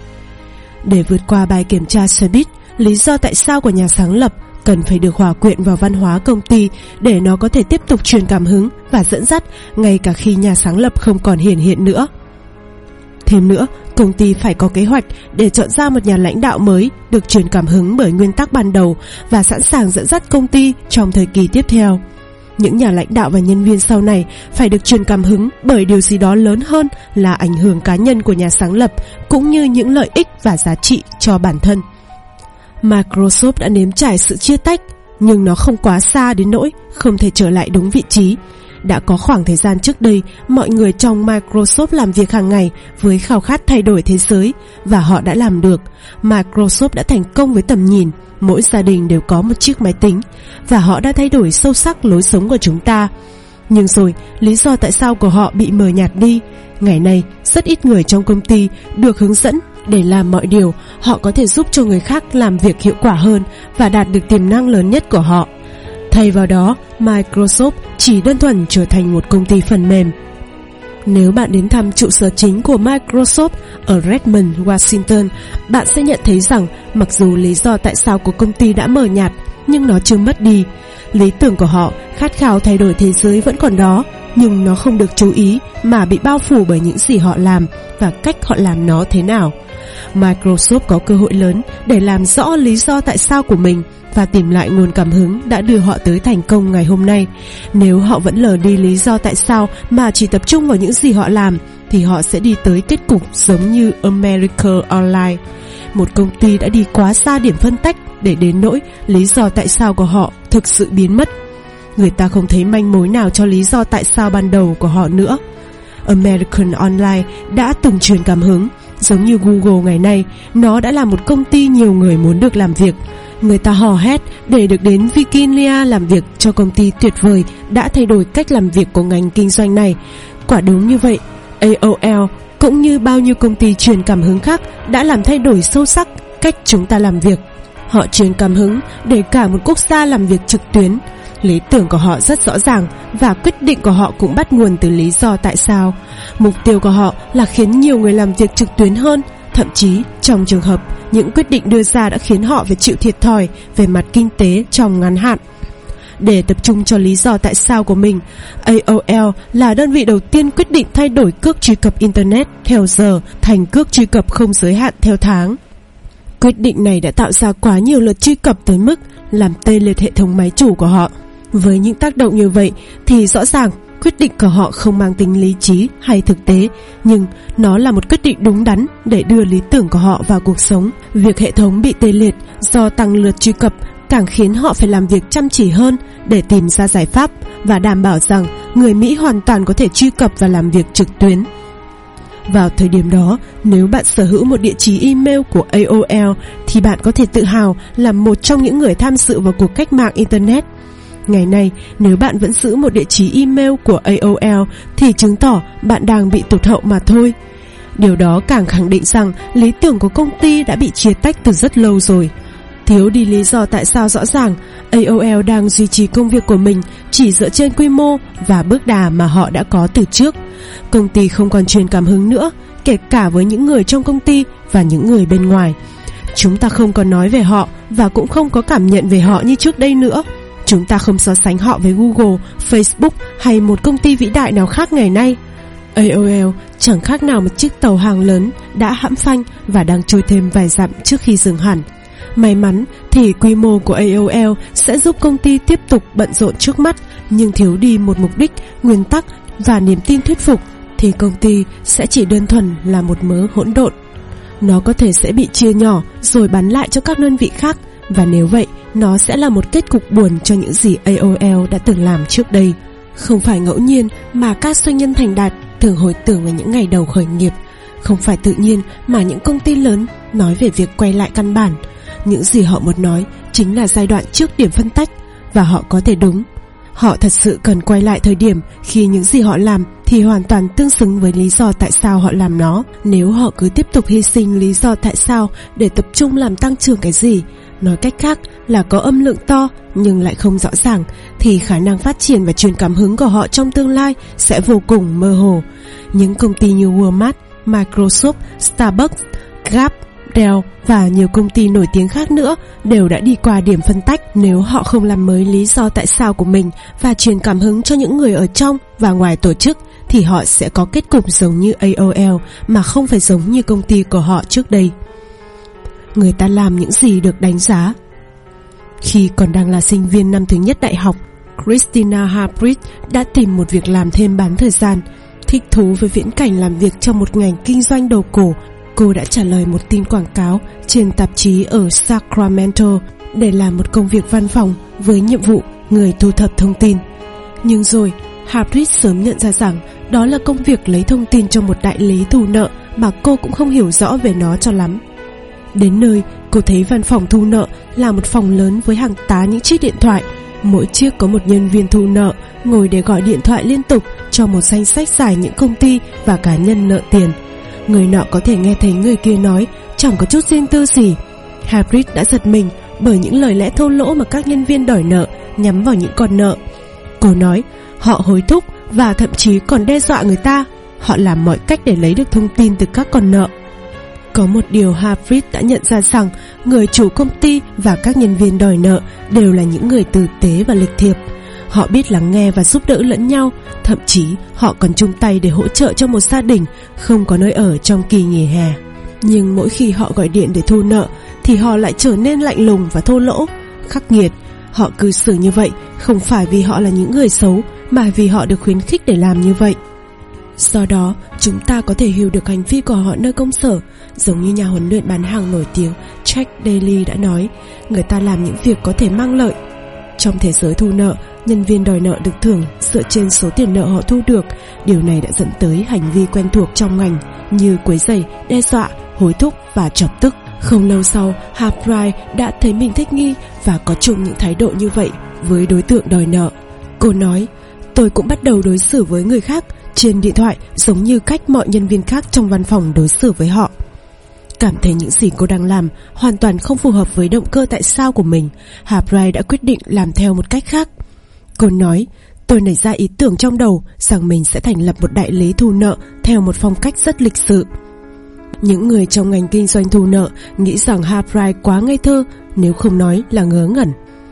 Để vượt qua bài kiểm tra xe buýt, lý do tại sao của nhà sáng lập cần phải được hòa quyện vào văn hóa công ty để nó có thể tiếp tục truyền cảm hứng và dẫn dắt ngay cả khi nhà sáng lập không còn hiển hiện nữa. Thêm nữa, công ty phải có kế hoạch để chọn ra một nhà lãnh đạo mới được truyền cảm hứng bởi nguyên tắc ban đầu và sẵn sàng dẫn dắt công ty trong thời kỳ tiếp theo. Những nhà lãnh đạo và nhân viên sau này phải được truyền cảm hứng bởi điều gì đó lớn hơn là ảnh hưởng cá nhân của nhà sáng lập cũng như những lợi ích và giá trị cho bản thân. Microsoft đã nếm trải sự chia tách, nhưng nó không quá xa đến nỗi không thể trở lại đúng vị trí. Đã có khoảng thời gian trước đây, mọi người trong Microsoft làm việc hàng ngày với khao khát thay đổi thế giới, và họ đã làm được. Microsoft đã thành công với tầm nhìn, mỗi gia đình đều có một chiếc máy tính, và họ đã thay đổi sâu sắc lối sống của chúng ta. Nhưng rồi, lý do tại sao của họ bị mờ nhạt đi. Ngày nay, rất ít người trong công ty được hướng dẫn để làm mọi điều. Họ có thể giúp cho người khác làm việc hiệu quả hơn và đạt được tiềm năng lớn nhất của họ. Thay vào đó, Microsoft chỉ đơn thuần trở thành một công ty phần mềm. Nếu bạn đến thăm trụ sở chính của Microsoft ở Redmond, Washington, bạn sẽ nhận thấy rằng mặc dù lý do tại sao của công ty đã mờ nhạt, nhưng nó chưa mất đi. Lý tưởng của họ, khát khao thay đổi thế giới vẫn còn đó, nhưng nó không được chú ý mà bị bao phủ bởi những gì họ làm và cách họ làm nó thế nào. Microsoft có cơ hội lớn để làm rõ lý do tại sao của mình và tìm lại nguồn cảm hứng đã đưa họ tới thành công ngày hôm nay. Nếu họ vẫn lờ đi lý do tại sao mà chỉ tập trung vào những gì họ làm, thì họ sẽ đi tới kết cục giống như America Online, một công ty đã đi quá xa điểm phân tách để đến nỗi lý do tại sao của họ thực sự biến mất. Người ta không thấy manh mối nào cho lý do tại sao ban đầu của họ nữa. American Online đã từng truyền cảm hứng. Giống như Google ngày nay, nó đã là một công ty nhiều người muốn được làm việc. Người ta hò hét để được đến Virginia làm việc cho công ty tuyệt vời đã thay đổi cách làm việc của ngành kinh doanh này. Quả đúng như vậy, A O L cũng như bao nhiêu công ty truyền cảm hứng khác đã làm thay đổi sâu sắc cách chúng ta làm việc. Họ truyền cảm hứng để cả một quốc gia làm việc trực tuyến. Lý tưởng của họ rất rõ ràng và quyết định của họ cũng bắt nguồn từ lý do tại sao. Mục tiêu của họ là khiến nhiều người làm việc trực tuyến hơn. Thậm chí, trong trường hợp, những quyết định đưa ra đã khiến họ phải chịu thiệt thòi về mặt kinh tế trong ngắn hạn. Để tập trung cho lý do tại sao của mình, A O L là đơn vị đầu tiên quyết định thay đổi cước truy cập Internet theo giờ thành cước truy cập không giới hạn theo tháng. Quyết định này đã tạo ra quá nhiều lượt truy cập tới mức làm tê liệt hệ thống máy chủ của họ. Với những tác động như vậy thì rõ ràng quyết định của họ không mang tính lý trí hay thực tế, nhưng nó là một quyết định đúng đắn để đưa lý tưởng của họ vào cuộc sống. Việc hệ thống bị tê liệt do tăng lượt truy cập càng khiến họ phải làm việc chăm chỉ hơn để tìm ra giải pháp và đảm bảo rằng người Mỹ hoàn toàn có thể truy cập và làm việc trực tuyến. Vào thời điểm đó, nếu bạn sở hữu một địa chỉ email của A O L thì bạn có thể tự hào là một trong những người tham dự vào cuộc cách mạng Internet. Ngày nay, nếu bạn vẫn giữ một địa chỉ email của A O L thì chứng tỏ bạn đang bị tụt hậu mà thôi. Điều đó càng khẳng định rằng lý tưởng của công ty đã bị chia tách từ rất lâu rồi. Thiếu đi lý do tại sao rõ ràng, A O L đang duy trì công việc của mình chỉ dựa trên quy mô và bước đà mà họ đã có từ trước. Công ty không còn truyền cảm hứng nữa, kể cả với những người trong công ty và những người bên ngoài. Chúng ta không còn nói về họ và cũng không có cảm nhận về họ như trước đây nữa. Chúng ta không so sánh họ với Google, Facebook hay một công ty vĩ đại nào khác ngày nay. A O L chẳng khác nào một chiếc tàu hàng lớn đã hãm phanh và đang trôi thêm vài dặm trước khi dừng hẳn. May mắn thì quy mô của A O L sẽ giúp công ty tiếp tục bận rộn trước mắt, nhưng thiếu đi một mục đích, nguyên tắc và niềm tin thuyết phục thì công ty sẽ chỉ đơn thuần là một mớ hỗn độn. Nó có thể sẽ bị chia nhỏ rồi bán lại cho các đơn vị khác, và nếu vậy, nó sẽ là một kết cục buồn cho những gì A O L đã từng làm trước đây. Không phải ngẫu nhiên mà các doanh nhân thành đạt thường hồi tưởng về những ngày đầu khởi nghiệp. Không phải tự nhiên mà những công ty lớn nói về việc quay lại căn bản. Những gì họ muốn nói chính là giai đoạn trước điểm phân tách, và họ có thể đúng. Họ thật sự cần quay lại thời điểm khi những gì họ làm thì hoàn toàn tương xứng với lý do tại sao họ làm nó. Nếu họ cứ tiếp tục hy sinh lý do tại sao để tập trung làm tăng trưởng cái gì, nói cách khác là có âm lượng to nhưng lại không rõ ràng, thì khả năng phát triển và truyền cảm hứng của họ trong tương lai sẽ vô cùng mơ hồ. Những công ty như Walmart, Microsoft, Starbucks, Gap, Dell và nhiều công ty nổi tiếng khác nữa đều đã đi qua điểm phân tách. Nếu họ không làm mới lý do tại sao của mình và truyền cảm hứng cho những người ở trong và ngoài tổ chức thì họ sẽ có kết cục giống như A O L mà không phải giống như công ty của họ trước đây. Người ta làm những gì được đánh giá. Khi còn đang là sinh viên năm thứ nhất đại học, Christina Harprit đã tìm một việc làm thêm bán thời gian. Thích thú với viễn cảnh làm việc trong một ngành kinh doanh đồ cổ, cô đã trả lời một tin quảng cáo trên tạp chí ở Sacramento để làm một công việc văn phòng với nhiệm vụ người thu thập thông tin. Nhưng rồi, Harprit sớm nhận ra rằng đó là công việc lấy thông tin cho một đại lý thu nợ mà cô cũng không hiểu rõ về nó cho lắm. Đến nơi, cô thấy văn phòng thu nợ là một phòng lớn với hàng tá những chiếc điện thoại. Mỗi chiếc có một nhân viên thu nợ ngồi để gọi điện thoại liên tục cho một danh sách dài những công ty và cá nhân nợ tiền. Người nọ có thể nghe thấy người kia nói, chẳng có chút riêng tư gì. Harprit đã giật mình bởi những lời lẽ thô lỗ mà các nhân viên đòi nợ nhắm vào những con nợ. Cô nói, họ hối thúc và thậm chí còn đe dọa người ta. Họ làm mọi cách để lấy được thông tin từ các con nợ. Có một điều Harprit đã nhận ra rằng người chủ công ty và các nhân viên đòi nợ đều là những người tử tế và lịch thiệp. Họ biết lắng nghe và giúp đỡ lẫn nhau, thậm chí họ còn chung tay để hỗ trợ cho một gia đình không có nơi ở trong kỳ nghỉ hè. Nhưng mỗi khi họ gọi điện để thu nợ thì họ lại trở nên lạnh lùng và thô lỗ, khắc nghiệt. Họ cư xử như vậy không phải vì họ là những người xấu, mà vì họ được khuyến khích để làm như vậy. Do đó, chúng ta có thể hiểu được hành vi của họ nơi công sở. Giống như nhà huấn luyện bán hàng nổi tiếng Jack Daly đã nói, người ta làm những việc có thể mang lợi. Trong thế giới thu nợ, nhân viên đòi nợ được thưởng dựa trên số tiền nợ họ thu được. Điều này đã dẫn tới hành vi quen thuộc trong ngành như quấy rầy, đe dọa, hối thúc và chọc tức. Không lâu sau, Harprit đã thấy mình thích nghi và có chung những thái độ như vậy với đối tượng đòi nợ. Cô nói, tôi cũng bắt đầu đối xử với người khác trên điện thoại giống như cách mọi nhân viên khác trong văn phòng đối xử với họ. Cảm thấy những gì cô đang làm hoàn toàn không phù hợp với động cơ tại sao của mình, Harprit đã quyết định làm theo một cách khác. Cô nói, tôi nảy ra ý tưởng trong đầu rằng mình sẽ thành lập một đại lý thu nợ theo một phong cách rất lịch sự. Những người trong ngành kinh doanh thu nợ nghĩ rằng Harprit quá ngây thơ, nếu không nói là ngớ ngẩn.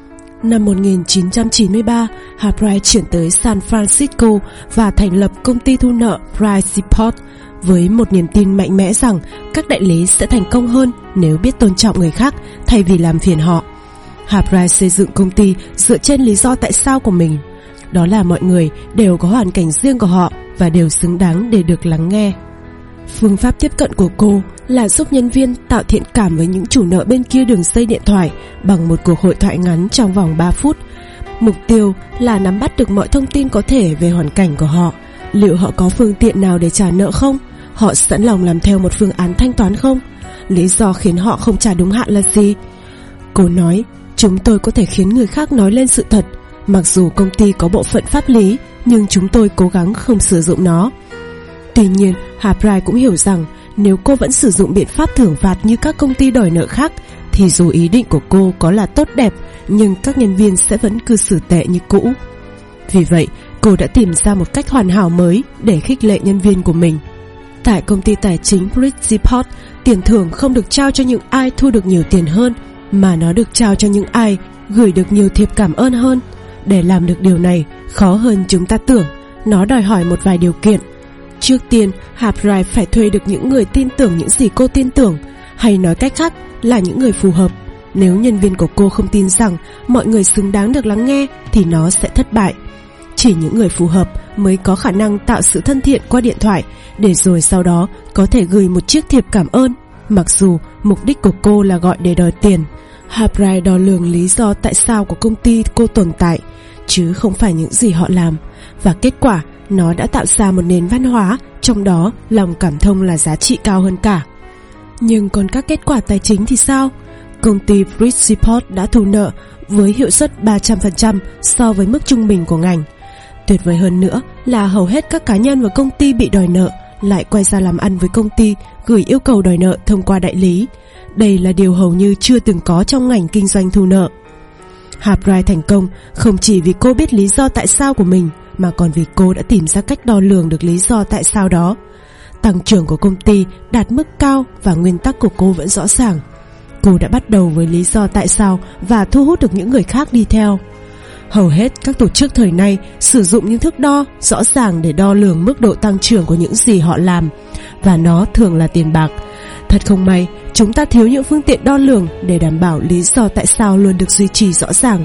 Năm một nghìn chín trăm chín mươi ba, Harprit chuyển tới San Francisco và thành lập công ty thu nợ Price Support với một niềm tin mạnh mẽ rằng các đại lý sẽ thành công hơn nếu biết tôn trọng người khác thay vì làm phiền họ. Harprit xây dựng công ty dựa trên lý do tại sao của mình. Đó là mọi người đều có hoàn cảnh riêng của họ và đều xứng đáng để được lắng nghe. Phương pháp tiếp cận của cô là giúp nhân viên tạo thiện cảm với những chủ nợ bên kia đường dây điện thoại bằng một cuộc hội thoại ngắn trong vòng ba phút. Mục tiêu là nắm bắt được mọi thông tin có thể về hoàn cảnh của họ. Liệu họ có phương tiện nào để trả nợ không? Họ sẵn lòng làm theo một phương án thanh toán không? Lý do khiến họ không trả đúng hạn là gì? Cô nói, chúng tôi có thể khiến người khác nói lên sự thật. Mặc dù công ty có bộ phận pháp lý, nhưng chúng tôi cố gắng không sử dụng nó. Tuy nhiên, Harprit cũng hiểu rằng nếu cô vẫn sử dụng biện pháp thưởng phạt như các công ty đòi nợ khác, thì dù ý định của cô có là tốt đẹp, nhưng các nhân viên sẽ vẫn cư xử tệ như cũ. Vì vậy, cô đã tìm ra một cách hoàn hảo mới để khích lệ nhân viên của mình. Tại công ty tài chính Bridgeport, tiền thưởng không được trao cho những ai thu được nhiều tiền hơn, mà nó được trao cho những ai gửi được nhiều thiệp cảm ơn hơn. Để làm được điều này, khó hơn chúng ta tưởng. Nó đòi hỏi một vài điều kiện. Trước tiên, Harprit phải thuê được những người tin tưởng những gì cô tin tưởng, hay nói cách khác là những người phù hợp. Nếu nhân viên của cô không tin rằng mọi người xứng đáng được lắng nghe, thì nó sẽ thất bại. Chỉ những người phù hợp mới có khả năng tạo sự thân thiện qua điện thoại, để rồi sau đó có thể gửi một chiếc thiệp cảm ơn, mặc dù mục đích của cô là gọi để đòi tiền. Harprit đo lường lý do tại sao của công ty cô tồn tại, chứ không phải những gì họ làm. Và kết quả, nó đã tạo ra một nền văn hóa, trong đó lòng cảm thông là giá trị cao hơn cả. Nhưng còn các kết quả tài chính thì sao? Công ty Bridgeport đã thu nợ với hiệu suất ba trăm phần trăm so với mức trung bình của ngành. Tuyệt vời hơn nữa là hầu hết các cá nhân và công ty bị đòi nợ lại quay ra làm ăn với công ty, gửi yêu cầu đòi nợ thông qua đại lý. Đây là điều hầu như chưa từng có trong ngành kinh doanh thu nợ. Harprit thành công không chỉ vì cô biết lý do tại sao của mình, mà còn vì cô đã tìm ra cách đo lường được lý do tại sao đó. Tăng trưởng của công ty đạt mức cao và nguyên tắc của cô vẫn rõ ràng. Cô đã bắt đầu với lý do tại sao và thu hút được những người khác đi theo. Hầu hết các tổ chức thời nay sử dụng những thước đo rõ ràng để đo lường mức độ tăng trưởng của những gì họ làm, và nó thường là tiền bạc. Thật không may, chúng ta thiếu những phương tiện đo lường để đảm bảo lý do tại sao luôn được duy trì rõ ràng.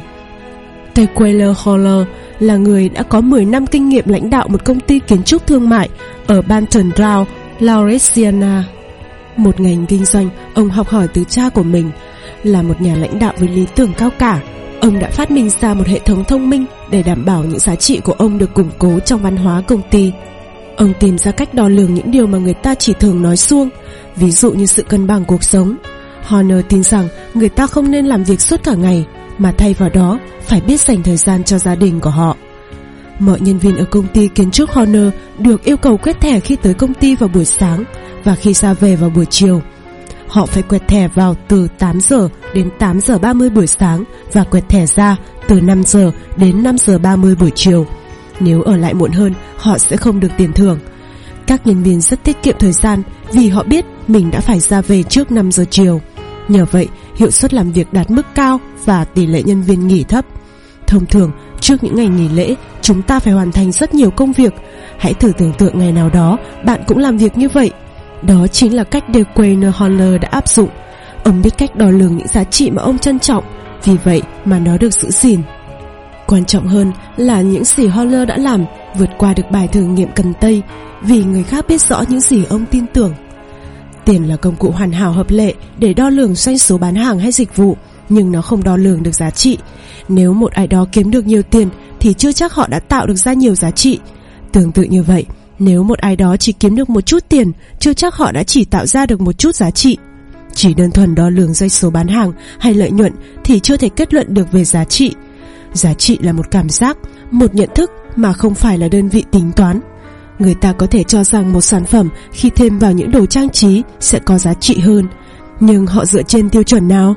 Taylor Holler là người đã có mười năm kinh nghiệm lãnh đạo một công ty kiến trúc thương mại ở Banton Down, Louisiana. Một ngành kinh doanh ông học hỏi từ cha của mình. Là một nhà lãnh đạo với lý tưởng cao cả, ông đã phát minh ra một hệ thống thông minh để đảm bảo những giá trị của ông được củng cố trong văn hóa công ty. Ông tìm ra cách đo lường những điều mà người ta chỉ thường nói suông, ví dụ như sự cân bằng cuộc sống. Horner tin rằng người ta không nên làm việc suốt cả ngày, mà thay vào đó phải biết dành thời gian cho gia đình của họ. Mọi nhân viên ở công ty kiến trúc Horner được yêu cầu quét thẻ khi tới công ty vào buổi sáng và khi ra về vào buổi chiều. Họ phải quẹt thẻ vào từ tám giờ đến tám giờ ba mươi buổi sáng và quẹt thẻ ra từ năm giờ đến năm giờ ba mươi buổi chiều. Nếu ở lại muộn hơn, họ sẽ không được tiền thưởng. Các nhân viên rất tiết kiệm thời gian vì họ biết mình đã phải ra về trước năm giờ chiều. Nhờ vậy, hiệu suất làm việc đạt mức cao và tỷ lệ nhân viên nghỉ thấp. Thông thường, trước những ngày nghỉ lễ, chúng ta phải hoàn thành rất nhiều công việc. Hãy thử tưởng tượng ngày nào đó bạn cũng làm việc như vậy. Đó chính là cách Taylor Holler đã áp dụng. Ông biết cách đo lường những giá trị mà ông trân trọng, vì vậy mà nó được giữ gìn. Quan trọng hơn là những gì Holler đã làm vượt qua được bài thử nghiệm cần tây, vì người khác biết rõ những gì ông tin tưởng. Tiền là công cụ hoàn hảo hợp lệ để đo lường doanh số bán hàng hay dịch vụ, nhưng nó không đo lường được giá trị. Nếu một ai đó kiếm được nhiều tiền thì chưa chắc họ đã tạo được ra nhiều giá trị. Tương tự như vậy, nếu một ai đó chỉ kiếm được một chút tiền, chưa chắc họ đã chỉ tạo ra được một chút giá trị. Chỉ đơn thuần đo lường doanh số bán hàng hay lợi nhuận thì chưa thể kết luận được về giá trị. Giá trị là một cảm giác, một nhận thức mà không phải là đơn vị tính toán. Người ta có thể cho rằng một sản phẩm khi thêm vào những đồ trang trí sẽ có giá trị hơn, nhưng họ dựa trên tiêu chuẩn nào?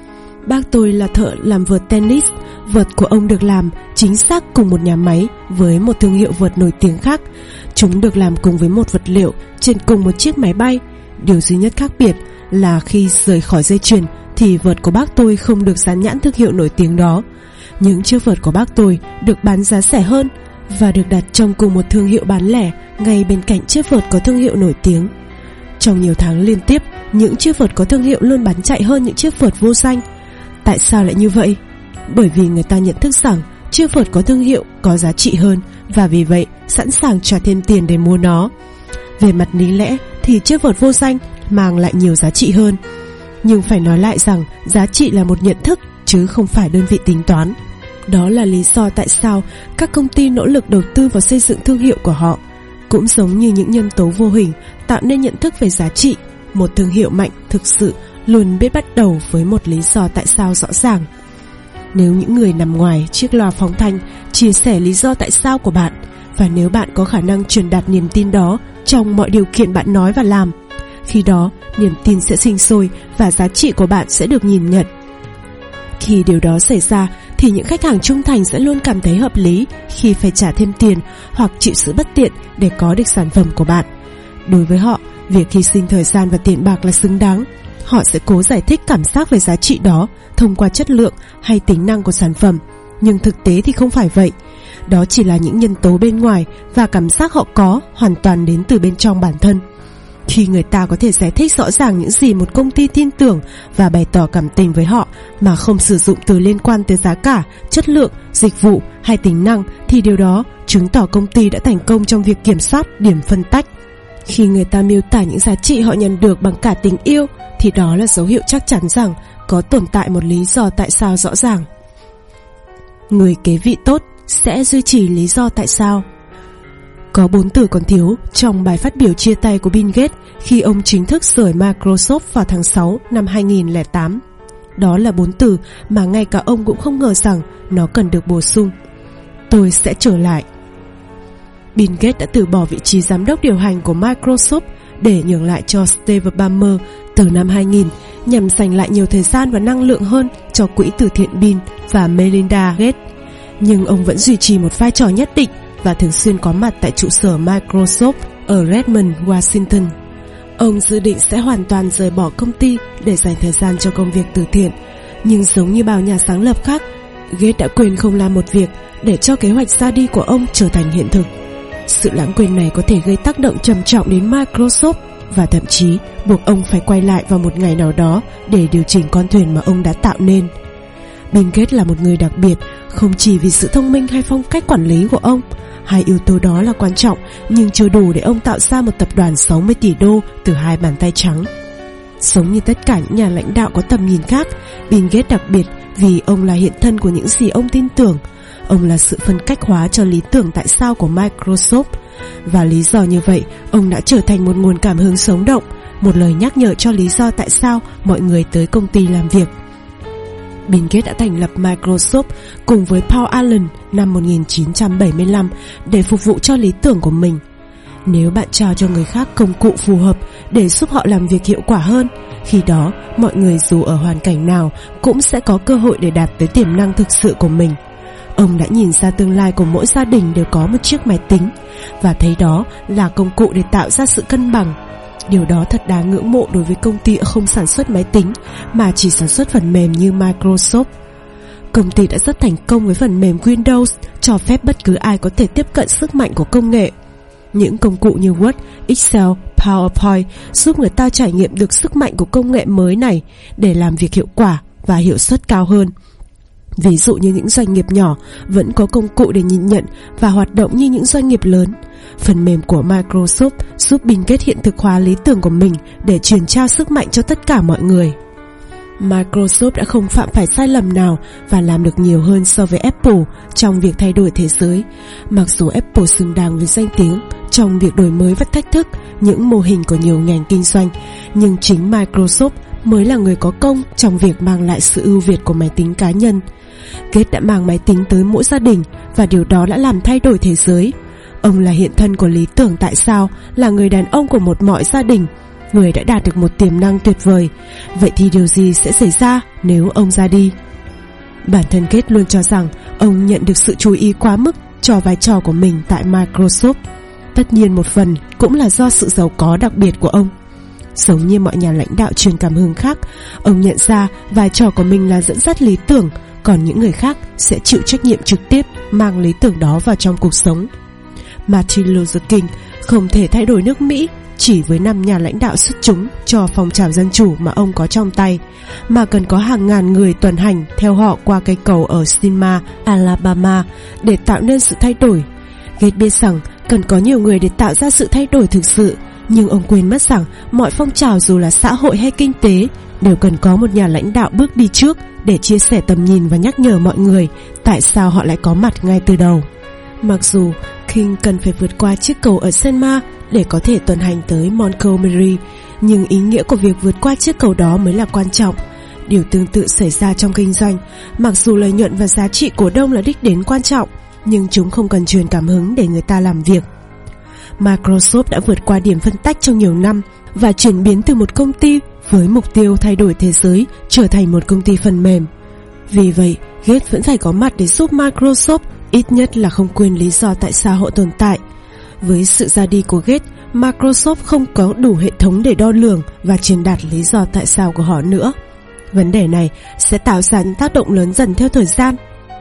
Bác tôi là thợ làm vợt tennis. Vợt của ông được làm chính xác cùng một nhà máy với một thương hiệu vợt nổi tiếng khác. Chúng được làm cùng với một vật liệu trên cùng một chiếc máy bay. Điều duy nhất khác biệt là khi rời khỏi dây chuyền thì vợt của bác tôi không được dán nhãn thương hiệu nổi tiếng đó. Những chiếc vợt của bác tôi được bán giá rẻ hơn và được đặt trong cùng một thương hiệu bán lẻ ngay bên cạnh chiếc vợt có thương hiệu nổi tiếng. Trong nhiều tháng liên tiếp, những chiếc vợt có thương hiệu luôn bán chạy hơn những chiếc vợt vô danh. Tại sao lại như vậy? Bởi vì người ta nhận thức rằng chiếc vợt có thương hiệu có giá trị hơn, và vì vậy sẵn sàng trả thêm tiền để mua nó. Về mặt lý lẽ thì chiếc vợt vô danh mang lại nhiều giá trị hơn. Nhưng phải nói lại rằng giá trị là một nhận thức chứ không phải đơn vị tính toán. Đó là lý do tại sao các công ty nỗ lực đầu tư vào xây dựng thương hiệu của họ. Cũng giống như những nhân tố vô hình tạo nên nhận thức về giá trị, một thương hiệu mạnh thực sự luôn biết bắt đầu với một lý do tại sao rõ ràng. Nếu những người nằm ngoài chiếc loa phóng thanh chia sẻ lý do tại sao của bạn, và nếu bạn có khả năng truyền đạt niềm tin đó trong mọi điều kiện bạn nói và làm, khi đó niềm tin sẽ sinh sôi và giá trị của bạn sẽ được nhìn nhận. Khi điều đó xảy ra thì những khách hàng trung thành sẽ luôn cảm thấy hợp lý khi phải trả thêm tiền hoặc chịu sự bất tiện để có được sản phẩm của bạn. Đối với họ, việc hy sinh thời gian và tiền bạc là xứng đáng. Họ sẽ cố giải thích cảm giác về giá trị đó thông qua chất lượng hay tính năng của sản phẩm, nhưng thực tế thì không phải vậy. Đó chỉ là những nhân tố bên ngoài, và cảm giác họ có hoàn toàn đến từ bên trong bản thân. Khi người ta có thể giải thích rõ ràng những gì một công ty tin tưởng và bày tỏ cảm tình với họ mà không sử dụng từ liên quan tới giá cả, chất lượng, dịch vụ hay tính năng, thì điều đó chứng tỏ công ty đã thành công trong việc kiểm soát điểm phân tách. Khi người ta miêu tả những giá trị họ nhận được bằng cả tình yêu, thì đó là dấu hiệu chắc chắn rằng có tồn tại một lý do tại sao rõ ràng. Người kế vị tốt sẽ duy trì lý do tại sao. Có bốn từ còn thiếu trong bài phát biểu chia tay của Bill Gates khi ông chính thức rời Microsoft vào tháng sáu năm hai nghìn lẻ tám. Đó là bốn từ mà ngay cả ông cũng không ngờ rằng nó cần được bổ sung. Tôi sẽ trở lại. Bill Gates đã từ bỏ vị trí giám đốc điều hành của Microsoft để nhường lại cho Steve Ballmer từ năm hai nghìn, nhằm dành lại nhiều thời gian và năng lượng hơn cho quỹ từ thiện Bill và Melinda Gates. Nhưng ông vẫn duy trì một vai trò nhất định và thường xuyên có mặt tại trụ sở Microsoft ở Redmond, Washington. Ông dự định sẽ hoàn toàn rời bỏ công ty để dành thời gian cho công việc từ thiện, nhưng giống như bao nhà sáng lập khác, Gates đã quên không làm một việc để cho kế hoạch ra đi của ông trở thành hiện thực. Sự lãng quên này có thể gây tác động trầm trọng đến Microsoft và thậm chí buộc ông phải quay lại vào một ngày nào đó để điều chỉnh con thuyền mà ông đã tạo nên. Bill Gates là một người đặc biệt, không chỉ vì sự thông minh hay phong cách quản lý của ông. Hai yếu tố đó là quan trọng, nhưng chưa đủ để ông tạo ra một tập đoàn sáu mươi tỷ đô từ hai bàn tay trắng. Giống như tất cả những nhà lãnh đạo có tầm nhìn khác, Bill Gates đặc biệt vì ông là hiện thân của những gì ông tin tưởng. Ông là sự phân cách hóa cho lý tưởng tại sao của Microsoft. Và lý do như vậy, ông đã trở thành một nguồn cảm hứng sống động, một lời nhắc nhở cho lý do tại sao mọi người tới công ty làm việc. Bill Gates đã thành lập Microsoft cùng với Paul Allen năm một nghìn chín trăm bảy mươi lăm để phục vụ cho lý tưởng của mình. Nếu bạn trao cho người khác công cụ phù hợp để giúp họ làm việc hiệu quả hơn, khi đó mọi người dù ở hoàn cảnh nào cũng sẽ có cơ hội để đạt tới tiềm năng thực sự của mình. Ông đã nhìn ra tương lai của mỗi gia đình đều có một chiếc máy tính và thấy đó là công cụ để tạo ra sự cân bằng. Điều đó thật đáng ngưỡng mộ đối với công ty không sản xuất máy tính mà chỉ sản xuất phần mềm như Microsoft. Công ty đã rất thành công với phần mềm Windows, cho phép bất cứ ai có thể tiếp cận sức mạnh của công nghệ. Những công cụ như Word, Excel, PowerPoint giúp người ta trải nghiệm được sức mạnh của công nghệ mới này để làm việc hiệu quả và hiệu suất cao hơn. Ví dụ như những doanh nghiệp nhỏ vẫn có công cụ để nhìn nhận và hoạt động như những doanh nghiệp lớn. Phần mềm của Microsoft giúp Bill Gates hiện thực hóa lý tưởng của mình để truyền trao sức mạnh cho tất cả mọi người. Microsoft đã không phạm phải sai lầm nào và làm được nhiều hơn so với Apple trong việc thay đổi thế giới. Mặc dù Apple xứng đáng với danh tiếng trong việc đổi mới và thách thức những mô hình của nhiều ngành kinh doanh, nhưng chính Microsoft mới là người có công trong việc mang lại sự ưu việt của máy tính cá nhân. Gates đã mang máy tính tới mỗi gia đình và điều đó đã làm thay đổi thế giới. Ông là hiện thân của lý tưởng tại sao, là người đàn ông của một mọi gia đình, người đã đạt được một tiềm năng tuyệt vời. Vậy thì điều gì sẽ xảy ra nếu ông ra đi? Bản thân Gates luôn cho rằng ông nhận được sự chú ý quá mức cho vai trò của mình tại Microsoft. Tất nhiên một phần cũng là do sự giàu có đặc biệt của ông. Giống như mọi nhà lãnh đạo truyền cảm hứng khác, ông nhận ra vai trò của mình là dẫn dắt lý tưởng, còn những người khác sẽ chịu trách nhiệm trực tiếp mang lý tưởng đó vào trong cuộc sống. Martin Luther King không thể thay đổi nước Mỹ chỉ với năm nhà lãnh đạo xuất chúng cho phong trào dân chủ mà ông có trong tay, mà cần có hàng ngàn người tuần hành theo họ qua cây cầu ở Selma, Alabama để tạo nên sự thay đổi. Gates biết rằng cần có nhiều người để tạo ra sự thay đổi thực sự, nhưng ông quên mất rằng mọi phong trào dù là xã hội hay kinh tế đều cần có một nhà lãnh đạo bước đi trước để chia sẻ tầm nhìn và nhắc nhở mọi người tại sao họ lại có mặt ngay từ đầu. Mặc dù King cần phải vượt qua chiếc cầu ở Selma để có thể tuần hành tới Montgomery, nhưng ý nghĩa của việc vượt qua chiếc cầu đó mới là quan trọng. Điều tương tự xảy ra trong kinh doanh. Mặc dù lợi nhuận và giá trị cổ đông là đích đến quan trọng, nhưng chúng không cần truyền cảm hứng để người ta làm việc. Microsoft đã vượt qua điểm phân tách trong nhiều năm và chuyển biến từ một công ty với mục tiêu thay đổi thế giới trở thành một công ty phần mềm. Vì vậy, Gates vẫn phải có mặt để giúp Microsoft ít nhất là không quên lý do tại sao họ tồn tại. Với sự ra đi của Gates, Microsoft không có đủ hệ thống để đo lường và truyền đạt lý do tại sao của họ nữa. Vấn đề này sẽ tạo ra những tác động lớn dần theo thời gian.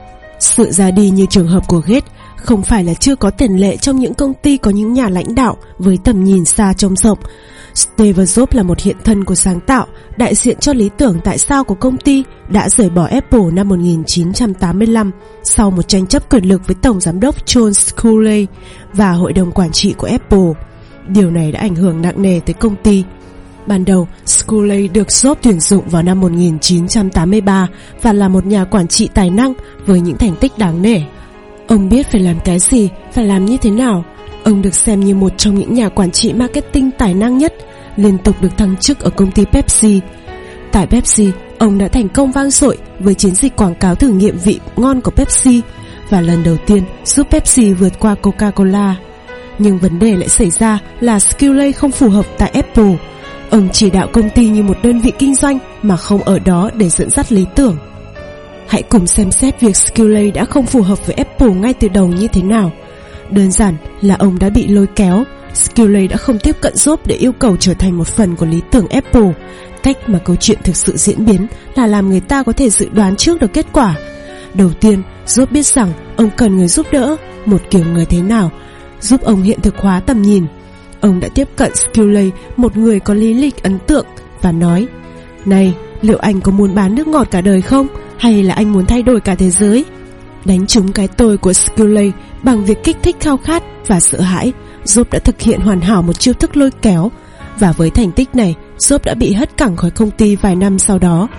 Sự ra đi như trường hợp của Gates không phải là chưa có tiền lệ trong những công ty có những nhà lãnh đạo với tầm nhìn xa trông rộng. Steve Jobs là một hiện thân của sáng tạo, đại diện cho lý tưởng tại sao của công ty, đã rời bỏ Apple năm một nghìn chín trăm tám mươi lăm sau một tranh chấp quyền lực với tổng giám đốc John Sculley và hội đồng quản trị của Apple. Điều này đã ảnh hưởng nặng nề tới công ty. Ban đầu, Sculley được Jobs tuyển dụng vào năm một nghìn chín trăm tám mươi ba và là một nhà quản trị tài năng với những thành tích đáng nể. Ông biết phải làm cái gì, phải làm như thế nào. Ông được xem như một trong những nhà quản trị marketing tài năng nhất, liên tục được thăng chức ở công ty Pepsi. Tại Pepsi, ông đã thành công vang dội với chiến dịch quảng cáo thử nghiệm vị ngon của Pepsi và lần đầu tiên giúp Pepsi vượt qua Coca-Cola. Nhưng vấn đề lại xảy ra là Sculley không phù hợp tại Apple. Ông chỉ đạo công ty như một đơn vị kinh doanh mà không ở đó để dẫn dắt lý tưởng. Hãy cùng xem xét việc Sculley đã không phù hợp với Apple ngay từ đầu như thế nào. Đơn giản là ông đã bị lôi kéo. Sculley đã không tiếp cận Jobs để yêu cầu trở thành một phần của lý tưởng Apple. Cách mà câu chuyện thực sự diễn biến là làm người ta có thể dự đoán trước được kết quả. Đầu tiên, Job biết rằng ông cần người giúp đỡ, một kiểu người thế nào, giúp ông hiện thực hóa tầm nhìn. Ông đã tiếp cận Scully, một người có lý lịch ấn tượng, và nói: "Này, liệu anh có muốn bán nước ngọt cả đời không? Hay là anh muốn thay đổi cả thế giới?" Đánh trúng cái tôi của Scully bằng việc kích thích khao khát và sợ hãi, Job đã thực hiện hoàn hảo một chiêu thức lôi kéo. Và với thành tích này, Job đã bị hất cẳng khỏi công ty vài năm sau đó.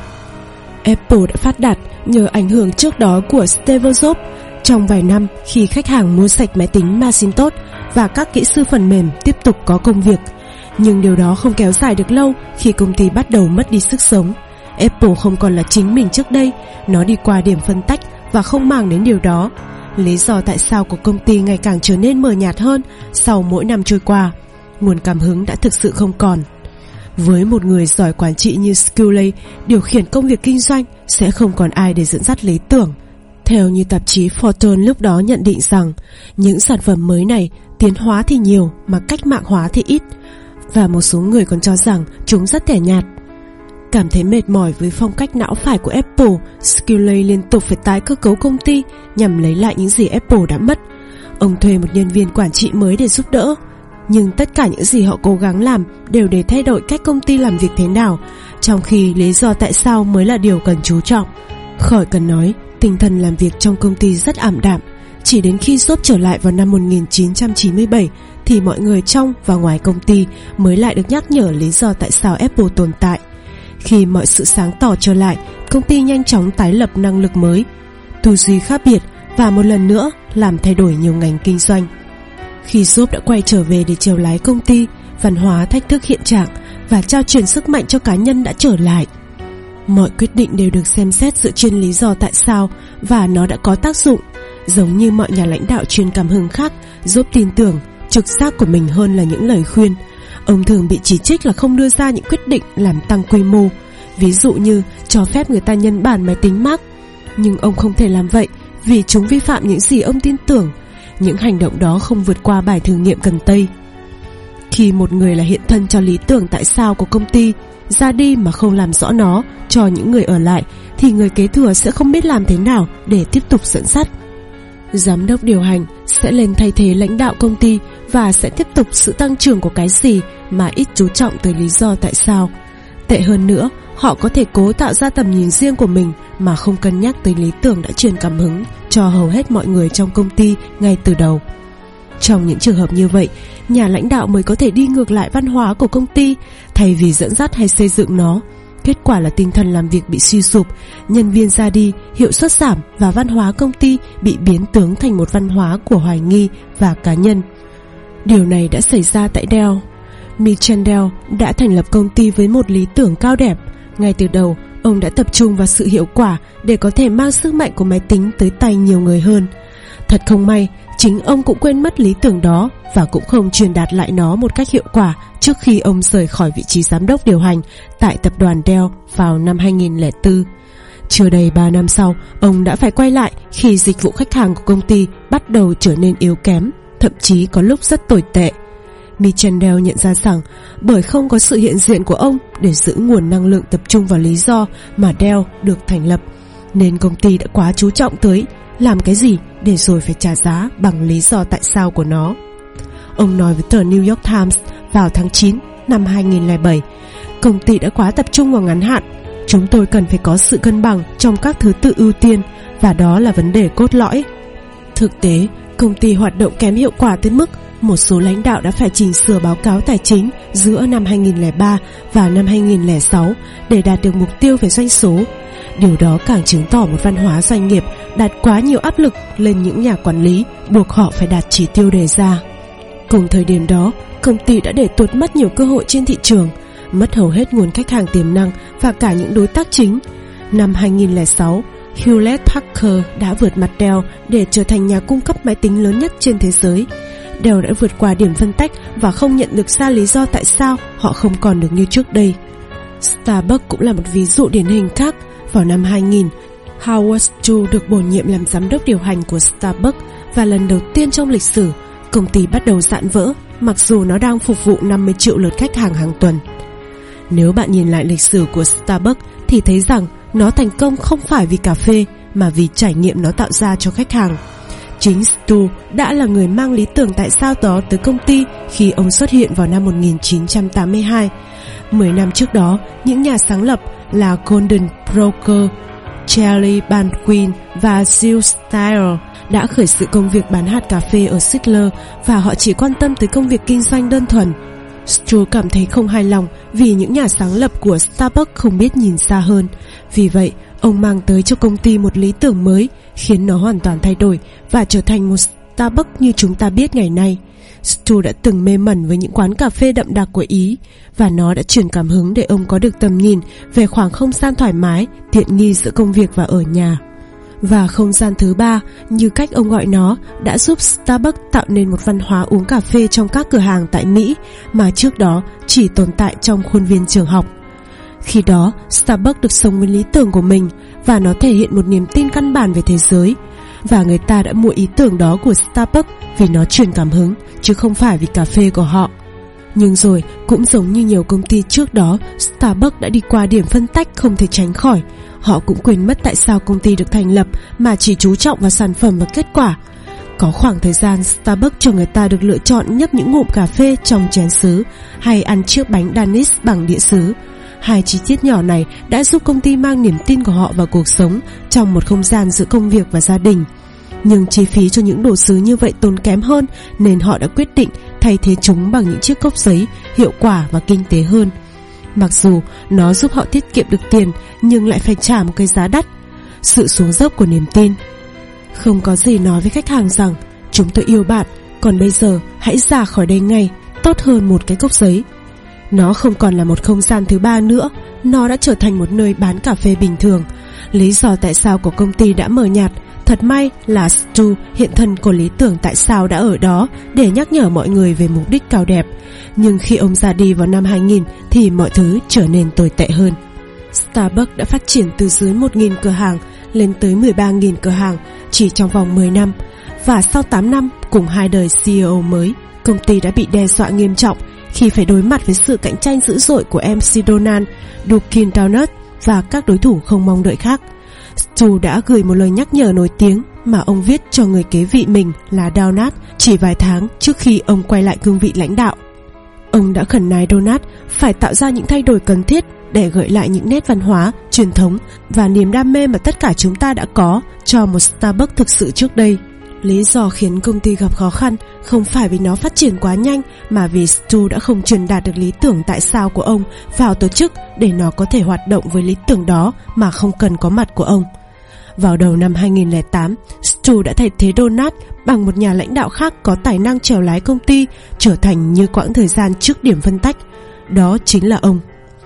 Apple đã phát đạt nhờ ảnh hưởng trước đó của Steve Jobs. Trong vài năm, khi khách hàng mua sạch máy tính Macintosh và các kỹ sư phần mềm tiếp tục có công việc. Nhưng điều đó không kéo dài được lâu khi công ty bắt đầu mất đi sức sống. Apple không còn là chính mình trước đây, nó đi qua điểm phân tách và không màng đến điều đó. Lý do tại sao của công ty ngày càng trở nên mờ nhạt hơn sau mỗi năm trôi qua. Nguồn cảm hứng đã thực sự không còn. Với một người giỏi quản trị như Scully, điều khiển công việc kinh doanh sẽ không còn ai để dẫn dắt lý tưởng. Theo như tạp chí Fortune lúc đó nhận định rằng, những sản phẩm mới này tiến hóa thì nhiều mà cách mạng hóa thì ít, và một số người còn cho rằng chúng rất tẻ nhạt. Cảm thấy mệt mỏi với phong cách não phải của Apple, Scully liên tục phải tái cơ cấu công ty nhằm lấy lại những gì Apple đã mất. Ông thuê một nhân viên quản trị mới để giúp đỡ, nhưng tất cả những gì họ cố gắng làm đều để thay đổi cách công ty làm việc thế nào, trong khi lý do tại sao mới là điều cần chú trọng. Khỏi cần nói, tinh thần làm việc trong công ty rất ảm đạm. Chỉ đến khi Jobs trở lại vào năm một nghìn chín trăm chín mươi bảy thì mọi người trong và ngoài công ty mới lại được nhắc nhở lý do tại sao Apple tồn tại. Khi mọi sự sáng tỏ trở lại, công ty nhanh chóng tái lập năng lực mới, tư duy khác biệt và một lần nữa làm thay đổi nhiều ngành kinh doanh. Khi Jobs đã quay trở về để chèo lái công ty, văn hóa thách thức hiện trạng và trao truyền sức mạnh cho cá nhân đã trở lại. Mọi quyết định đều được xem xét dựa trên lý do tại sao, và nó đã có tác dụng. Giống như mọi nhà lãnh đạo truyền cảm hứng khác, Jobs tin tưởng trực giác của mình hơn là những lời khuyên. Ông thường bị chỉ trích là không đưa ra những quyết định làm tăng quy mô, ví dụ như cho phép người ta nhân bản máy tính Mac. Nhưng ông không thể làm vậy vì chúng vi phạm những gì ông tin tưởng. Những hành động đó không vượt qua bài thử nghiệm cần Tây. Khi một người là hiện thân cho lý tưởng tại sao của công ty ra đi mà không làm rõ nó cho những người ở lại, thì người kế thừa sẽ không biết làm thế nào để tiếp tục dẫn dắt. Giám đốc điều hành sẽ lên thay thế lãnh đạo công ty và sẽ tiếp tục sự tăng trưởng của cái gì mà ít chú trọng tới lý do tại sao. Tệ hơn nữa, họ có thể cố tạo ra tầm nhìn riêng của mình mà không cân nhắc tới lý tưởng đã truyền cảm hứng cho hầu hết mọi người trong công ty ngay từ đầu. Trong những trường hợp như vậy, nhà lãnh đạo mới có thể đi ngược lại văn hóa của công ty thay vì dẫn dắt hay xây dựng nó. Kết quả là tinh thần làm việc bị suy sụp, nhân viên ra đi, hiệu suất giảm và văn hóa công ty bị biến tướng thành một văn hóa của hoài nghi và cá nhân. Điều này đã xảy ra tại Dell. Michael Dell đã thành lập công ty với một lý tưởng cao đẹp. Ngay từ đầu, ông đã tập trung vào sự hiệu quả để có thể mang sức mạnh của máy tính tới tay nhiều người hơn. Thật không may, chính ông cũng quên mất lý tưởng đó và cũng không truyền đạt lại nó một cách hiệu quả trước khi ông rời khỏi vị trí giám đốc điều hành tại tập đoàn Dell vào năm hai nghìn lẻ bốn. Chưa đầy ba năm sau, ông đã phải quay lại khi dịch vụ khách hàng của công ty bắt đầu trở nên yếu kém, thậm chí có lúc rất tồi tệ. Michael Dell nhận ra rằng bởi không có sự hiện diện của ông để giữ nguồn năng lượng tập trung vào lý do mà Dell được thành lập, nên công ty đã quá chú trọng tới làm cái gì để rồi phải trả giá bằng lý do tại sao của nó. Ông nói với tờ New York Times vào tháng chín năm hai nghìn lẻ bảy, công ty đã quá tập trung vào ngắn hạn. Chúng tôi cần phải có sự cân bằng trong các thứ tự ưu tiên, và đó là vấn đề cốt lõi. Thực tế, công ty hoạt động kém hiệu quả tới mức một số lãnh đạo đã phải chỉnh sửa báo cáo tài chính giữa năm hai nghìn lẻ ba và năm hai nghìn lẻ sáu để đạt được mục tiêu về doanh số. Điều đó càng chứng tỏ một văn hóa doanh nghiệp đặt quá nhiều áp lực lên những nhà quản lý, buộc họ phải đạt chỉ tiêu đề ra. Cùng thời điểm đó, công ty đã để tuột mất nhiều cơ hội trên thị trường, mất hầu hết nguồn khách hàng tiềm năng và cả những đối tác chính. Năm hai nghìn lẻ sáu, Hewlett Packard đã vượt mặt Dell để trở thành nhà cung cấp máy tính lớn nhất trên thế giới. Dell đã vượt qua điểm phân tách và không nhận được ra lý do tại sao họ không còn được như trước đây. Starbucks cũng là một ví dụ điển hình khác. Vào năm hai nghìn, Howard Chu được bổ nhiệm làm giám đốc điều hành của Starbucks, và lần đầu tiên trong lịch sử, công ty bắt đầu rạn vỡ mặc dù nó đang phục vụ năm mươi triệu lượt khách hàng hàng tuần. Nếu bạn nhìn lại lịch sử của Starbucks thì thấy rằng nó thành công không phải vì cà phê mà vì trải nghiệm nó tạo ra cho khách hàng. Chính Stu đã là người mang lý tưởng tại sao đó tới công ty khi ông xuất hiện vào năm một nghìn chín trăm tám mươi hai. Mười năm trước đó, những nhà sáng lập là Golden Broker, Charlie Baldwin và Jill Steyer đã khởi sự công việc bán hạt cà phê ở Sigler và họ chỉ quan tâm tới công việc kinh doanh đơn thuần. Stu cảm thấy không hài lòng vì những nhà sáng lập của Starbucks không biết nhìn xa hơn. Vì vậy, ông mang tới cho công ty một lý tưởng mới, khiến nó hoàn toàn thay đổi và trở thành một Starbucks như chúng ta biết ngày nay. Stu đã từng mê mẩn với những quán cà phê đậm đặc của Ý, và nó đã truyền cảm hứng để ông có được tầm nhìn về khoảng không gian thoải mái, tiện nghi giữa công việc và ở nhà. Và không gian thứ ba, như cách ông gọi nó, đã giúp Starbucks tạo nên một văn hóa uống cà phê trong các cửa hàng tại Mỹ mà trước đó chỉ tồn tại trong khuôn viên trường học. Khi đó, Starbucks được sống với lý tưởng của mình và nó thể hiện một niềm tin căn bản về thế giới. Và người ta đã mua ý tưởng đó của Starbucks vì nó truyền cảm hứng, chứ không phải vì cà phê của họ. Nhưng rồi, cũng giống như nhiều công ty trước đó, Starbucks đã đi qua điểm phân tách không thể tránh khỏi. Họ cũng quên mất tại sao công ty được thành lập mà chỉ chú trọng vào sản phẩm và kết quả. Có khoảng thời gian Starbucks cho người ta được lựa chọn nhấp những ngụm cà phê trong chén sứ hay ăn chiếc bánh Danish bằng đĩa sứ. Hai chi tiết nhỏ này đã giúp công ty mang niềm tin của họ vào cuộc sống trong một không gian giữa công việc và gia đình. Nhưng chi phí cho những đồ sứ như vậy tốn kém hơn, nên họ đã quyết định thay thế chúng bằng những chiếc cốc giấy hiệu quả và kinh tế hơn. Mặc dù nó giúp họ tiết kiệm được tiền, nhưng lại phải trả một cái giá đắt. Sự xuống dốc của niềm tin. Không có gì nói với khách hàng rằng chúng tôi yêu bạn, còn bây giờ hãy ra khỏi đây ngay, tốt hơn một cái cốc giấy. Nó không còn là một không gian thứ ba nữa, nó đã trở thành một nơi bán cà phê bình thường. Lý do tại sao của công ty đã mờ nhạt. Thật may là Stu, hiện thân của lý tưởng tại sao, đã ở đó để nhắc nhở mọi người về mục đích cao đẹp. Nhưng khi ông ra đi vào năm hai nghìn thì mọi thứ trở nên tồi tệ hơn. Starbucks đã phát triển từ dưới một nghìn cửa hàng lên tới mười ba nghìn cửa hàng chỉ trong vòng mười năm. Và sau tám năm cùng hai đời xê e ô mới, công ty đã bị đe dọa nghiêm trọng khi phải đối mặt với sự cạnh tranh dữ dội của em xê Donald, Dunkin Donuts và các đối thủ không mong đợi khác. Stu đã gửi một lời nhắc nhở nổi tiếng mà ông viết cho người kế vị mình là Donald chỉ vài tháng trước khi ông quay lại cương vị lãnh đạo. Ông đã khẩn nài Donald phải tạo ra những thay đổi cần thiết để gợi lại những nét văn hóa, truyền thống và niềm đam mê mà tất cả chúng ta đã có cho một Starbucks thực sự trước đây. Lý do khiến công ty gặp khó khăn không phải vì nó phát triển quá nhanh, mà vì Stu đã không truyền đạt được lý tưởng tại sao của ông vào tổ chức để nó có thể hoạt động với lý tưởng đó mà không cần có mặt của ông. Vào đầu năm hai nghìn lẻ tám, Stu đã thay thế Donald bằng một nhà lãnh đạo khác có tài năng chèo lái công ty trở thành như quãng thời gian trước điểm phân tách. Đó chính là ông.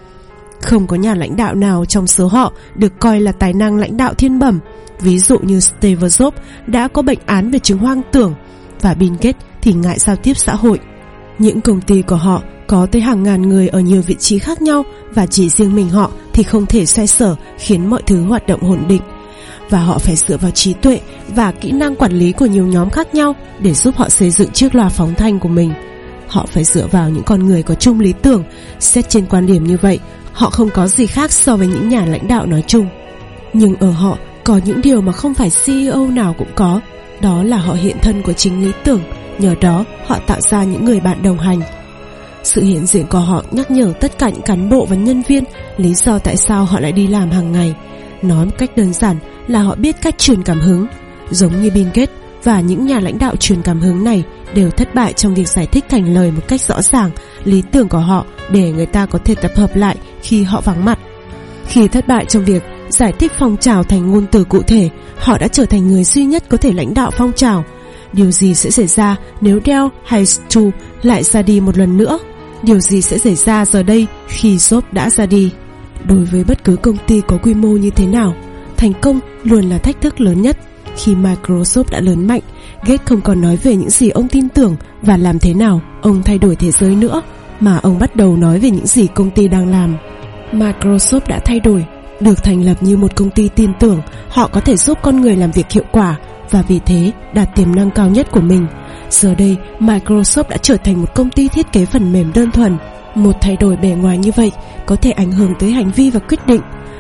Không có nhà lãnh đạo nào trong số họ được coi là tài năng lãnh đạo thiên bẩm. Ví dụ như Steve Jobs đã có bệnh án về chứng hoang tưởng, và Bill Gates thì ngại giao tiếp xã hội. Những công ty của họ có tới hàng ngàn người ở nhiều vị trí khác nhau, và chỉ riêng mình họ thì không thể xoay sở khiến mọi thứ hoạt động ổn định. Và họ phải dựa vào trí tuệ và kỹ năng quản lý của nhiều nhóm khác nhau để giúp họ xây dựng chiếc loa phóng thanh của mình. Họ phải dựa vào những con người có chung lý tưởng. Xét trên quan điểm như vậy, họ không có gì khác so với những nhà lãnh đạo nói chung. Nhưng ở họ có những điều mà không phải xê e ô nào cũng có. Đó là họ hiện thân của chính lý tưởng. Nhờ đó họ tạo ra những người bạn đồng hành. Sự hiện diện của họ nhắc nhở tất cả những cán bộ và nhân viên lý do tại sao họ lại đi làm hàng ngày. Nói một cách đơn giản là họ biết cách truyền cảm hứng. Giống như Bill Gates và những nhà lãnh đạo truyền cảm hứng này đều thất bại trong việc giải thích thành lời một cách rõ ràng lý tưởng của họ để người ta có thể tập hợp lại khi họ vắng mặt. Khi thất bại trong việc giải thích phong trào thành ngôn từ cụ thể, họ đã trở thành người duy nhất có thể lãnh đạo phong trào. Điều gì sẽ xảy ra nếu Dell hay Stu lại ra đi một lần nữa? Điều gì sẽ xảy ra giờ đây khi Jobs đã ra đi? Đối với bất cứ công ty có quy mô như thế nào, thành công luôn là thách thức lớn nhất. Khi Microsoft đã lớn mạnh, Gates không còn nói về những gì ông tin tưởng và làm thế nào ông thay đổi thế giới nữa, mà ông bắt đầu nói về những gì công ty đang làm. Microsoft đã thay đổi, được thành lập như một công ty tin tưởng họ có thể giúp con người làm việc hiệu quả, và vì thế đạt tiềm năng cao nhất của mình. Giờ đây, Microsoft đã trở thành một công ty thiết kế phần mềm đơn thuần. Một thay đổi bề ngoài như vậy có thể ảnh hưởng tới hành vi và quyết định.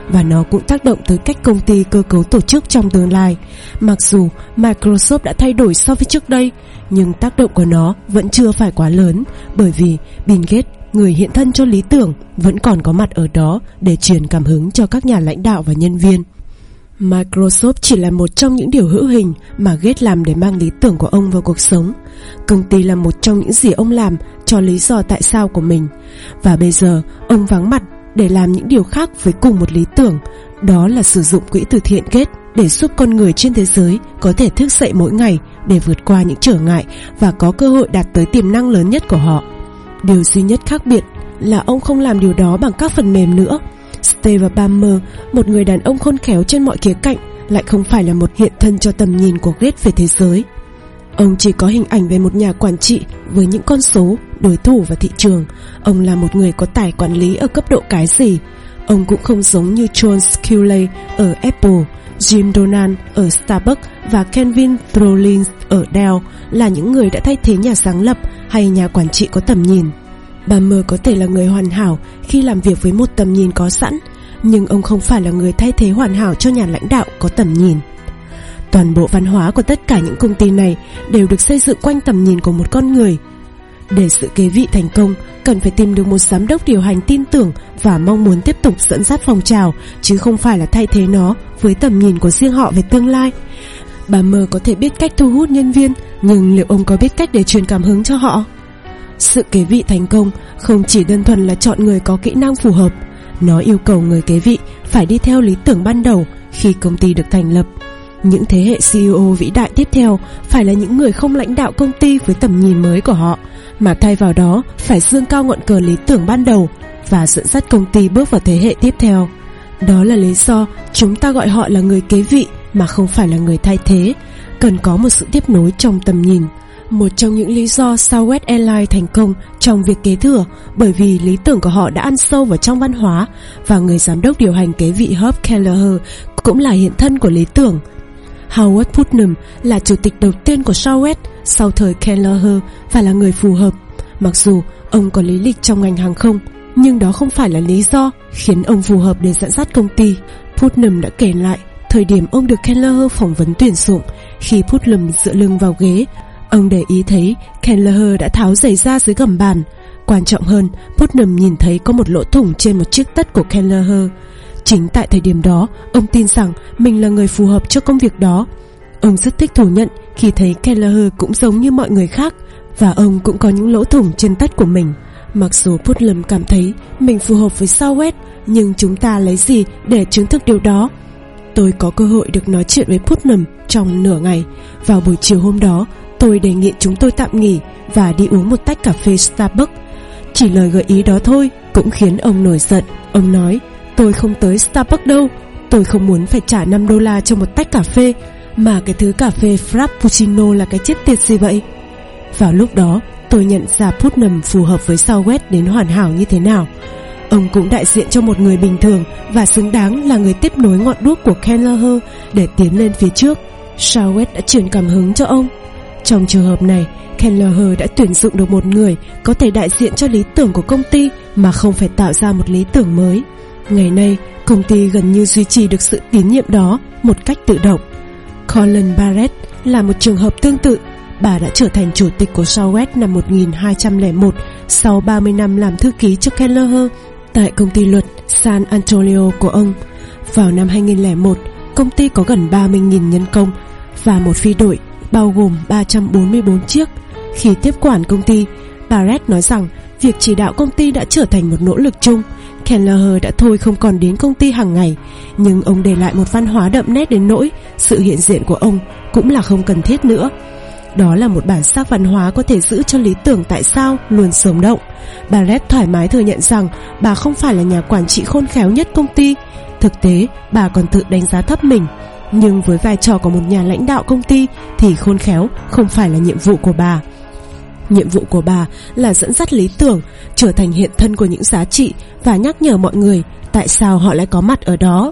và nó cũng tác động tới cách công ty cơ cấu tổ chức trong tương lai. Mặc dù Microsoft đã thay đổi so với trước đây, nhưng tác động của nó vẫn chưa phải quá lớn, bởi vì Bill Gates, người hiện thân cho lý tưởng, vẫn còn có mặt ở đó để truyền cảm hứng cho các nhà lãnh đạo và nhân viên. Microsoft chỉ là một trong những điều hữu hình mà Gates làm để mang lý tưởng của ông vào cuộc sống. Công ty là một trong những gì ông làm cho lý do tại sao của mình. Và bây giờ ông vắng mặt để làm những điều khác với cùng một lý tưởng, đó là sử dụng quỹ từ thiện Gates để giúp con người trên thế giới có thể thức dậy mỗi ngày để vượt qua những trở ngại và có cơ hội đạt tới tiềm năng lớn nhất của họ. Điều duy nhất khác biệt là ông không làm điều đó bằng các phần mềm nữa. Steve Ballmer, một người đàn ông khôn khéo trên mọi khía cạnh, lại không phải là một hiện thân cho tầm nhìn của Gates về thế giới. Ông chỉ có hình ảnh về một nhà quản trị với những con số, đối thủ và thị trường. Ông là một người có tài quản lý ở cấp độ cái gì. Ông cũng không giống như John Sculley ở Apple, Jim Donald ở Starbucks và Kevin Rollins ở Dell là những người đã thay thế nhà sáng lập hay nhà quản trị có tầm nhìn. Ballmer có thể là người hoàn hảo khi làm việc với một tầm nhìn có sẵn, nhưng ông không phải là người thay thế hoàn hảo cho nhà lãnh đạo có tầm nhìn. Toàn bộ văn hóa của tất cả những công ty này đều được xây dựng quanh tầm nhìn của một con người. Để sự kế vị thành công, cần phải tìm được một giám đốc điều hành tin tưởng và mong muốn tiếp tục dẫn dắt phong trào, chứ không phải là thay thế nó với tầm nhìn của riêng họ về tương lai. Ballmer có thể biết cách thu hút nhân viên, nhưng liệu ông có biết cách để truyền cảm hứng cho họ? Sự kế vị thành công không chỉ đơn thuần là chọn người có kỹ năng phù hợp. Nó yêu cầu người kế vị phải đi theo lý tưởng ban đầu khi công ty được thành lập. Những thế hệ xê e ô vĩ đại tiếp theo phải là những người không lãnh đạo công ty với tầm nhìn mới của họ, mà thay vào đó phải dương cao ngọn cờ lý tưởng ban đầu và dẫn dắt công ty bước vào thế hệ tiếp theo. Đó là lý do chúng ta gọi họ là người kế vị mà không phải là người thay thế. Cần có một sự tiếp nối trong tầm nhìn. Một trong những lý do Southwest Airlines thành công trong việc kế thừa bởi vì lý tưởng của họ đã ăn sâu vào trong văn hóa, và người giám đốc điều hành kế vị Herb Kelleher cũng là hiện thân của lý tưởng. Howard Putnam là chủ tịch đầu tiên của Southwest sau thời Kelleher và là người phù hợp. Mặc dù ông có lý lịch trong ngành hàng không, nhưng đó không phải là lý do khiến ông phù hợp để dẫn dắt công ty. Putnam đã kể lại thời điểm ông được Kelleher phỏng vấn tuyển dụng. Khi Putnam dựa lưng vào ghế, ông để ý thấy Kelleher đã tháo giày ra dưới gầm bàn. Quan trọng hơn, Putnam nhìn thấy có một lỗ thủng trên một chiếc tất của Kelleher. Chính tại thời điểm đó, ông tin rằng mình là người phù hợp cho công việc đó. Ông rất thích thú nhận khi thấy Kelleher cũng giống như mọi người khác, và ông cũng có những lỗ thủng trên tất của mình. Mặc dù Putnam cảm thấy mình phù hợp với Southwest, nhưng chúng ta lấy gì để chứng thực điều đó? Tôi có cơ hội được nói chuyện với Putnam trong nửa ngày. Vào buổi chiều hôm đó, tôi đề nghị chúng tôi tạm nghỉ và đi uống một tách cà phê Starbucks. Chỉ lời gợi ý đó thôi cũng khiến ông nổi giận. Ông nói, tôi không tới Starbucks đâu, tôi không muốn phải trả năm đô la cho một tách cà phê, mà cái thứ cà phê Frappuccino là cái chết tiệt gì vậy? Vào lúc đó, tôi nhận ra Putnam phù hợp với Southwest đến hoàn hảo như thế nào. Ông cũng đại diện cho một người bình thường và xứng đáng là người tiếp nối ngọn đuốc của Kelleher để tiến lên phía trước. Southwest đã truyền cảm hứng cho ông. Trong trường hợp này, Kelleher đã tuyển dụng được một người có thể đại diện cho lý tưởng của công ty mà không phải tạo ra một lý tưởng mới. Ngày nay, công ty gần như duy trì được sự tín nhiệm đó một cách tự động. Colin Barrett là một trường hợp tương tự. Bà đã trở thành chủ tịch của Southwest năm một nghìn hai trăm lẻ một sau ba mươi năm làm thư ký cho Kelleher tại công ty luật San Antonio của ông. Vào năm hai nghìn lẻ một, công ty có gần ba mươi nghìn nhân công và một phi đội bao gồm ba trăm bốn mươi bốn chiếc. Khi tiếp quản công ty, Barrett nói rằng việc chỉ đạo công ty đã trở thành một nỗ lực chung. Kelleher đã thôi không còn đến công ty hàng ngày, nhưng ông để lại một văn hóa đậm nét đến nỗi sự hiện diện của ông cũng là không cần thiết nữa. Đó là một bản sắc văn hóa có thể giữ cho lý tưởng tại sao luôn sống động. Barrett thoải mái thừa nhận rằng bà không phải là nhà quản trị khôn khéo nhất công ty. Thực tế, bà còn tự đánh giá thấp mình. Nhưng với vai trò của một nhà lãnh đạo công ty thì khôn khéo không phải là nhiệm vụ của bà. Nhiệm vụ của bà là dẫn dắt lý tưởng, trở thành hiện thân của những giá trị và nhắc nhở mọi người tại sao họ lại có mặt ở đó.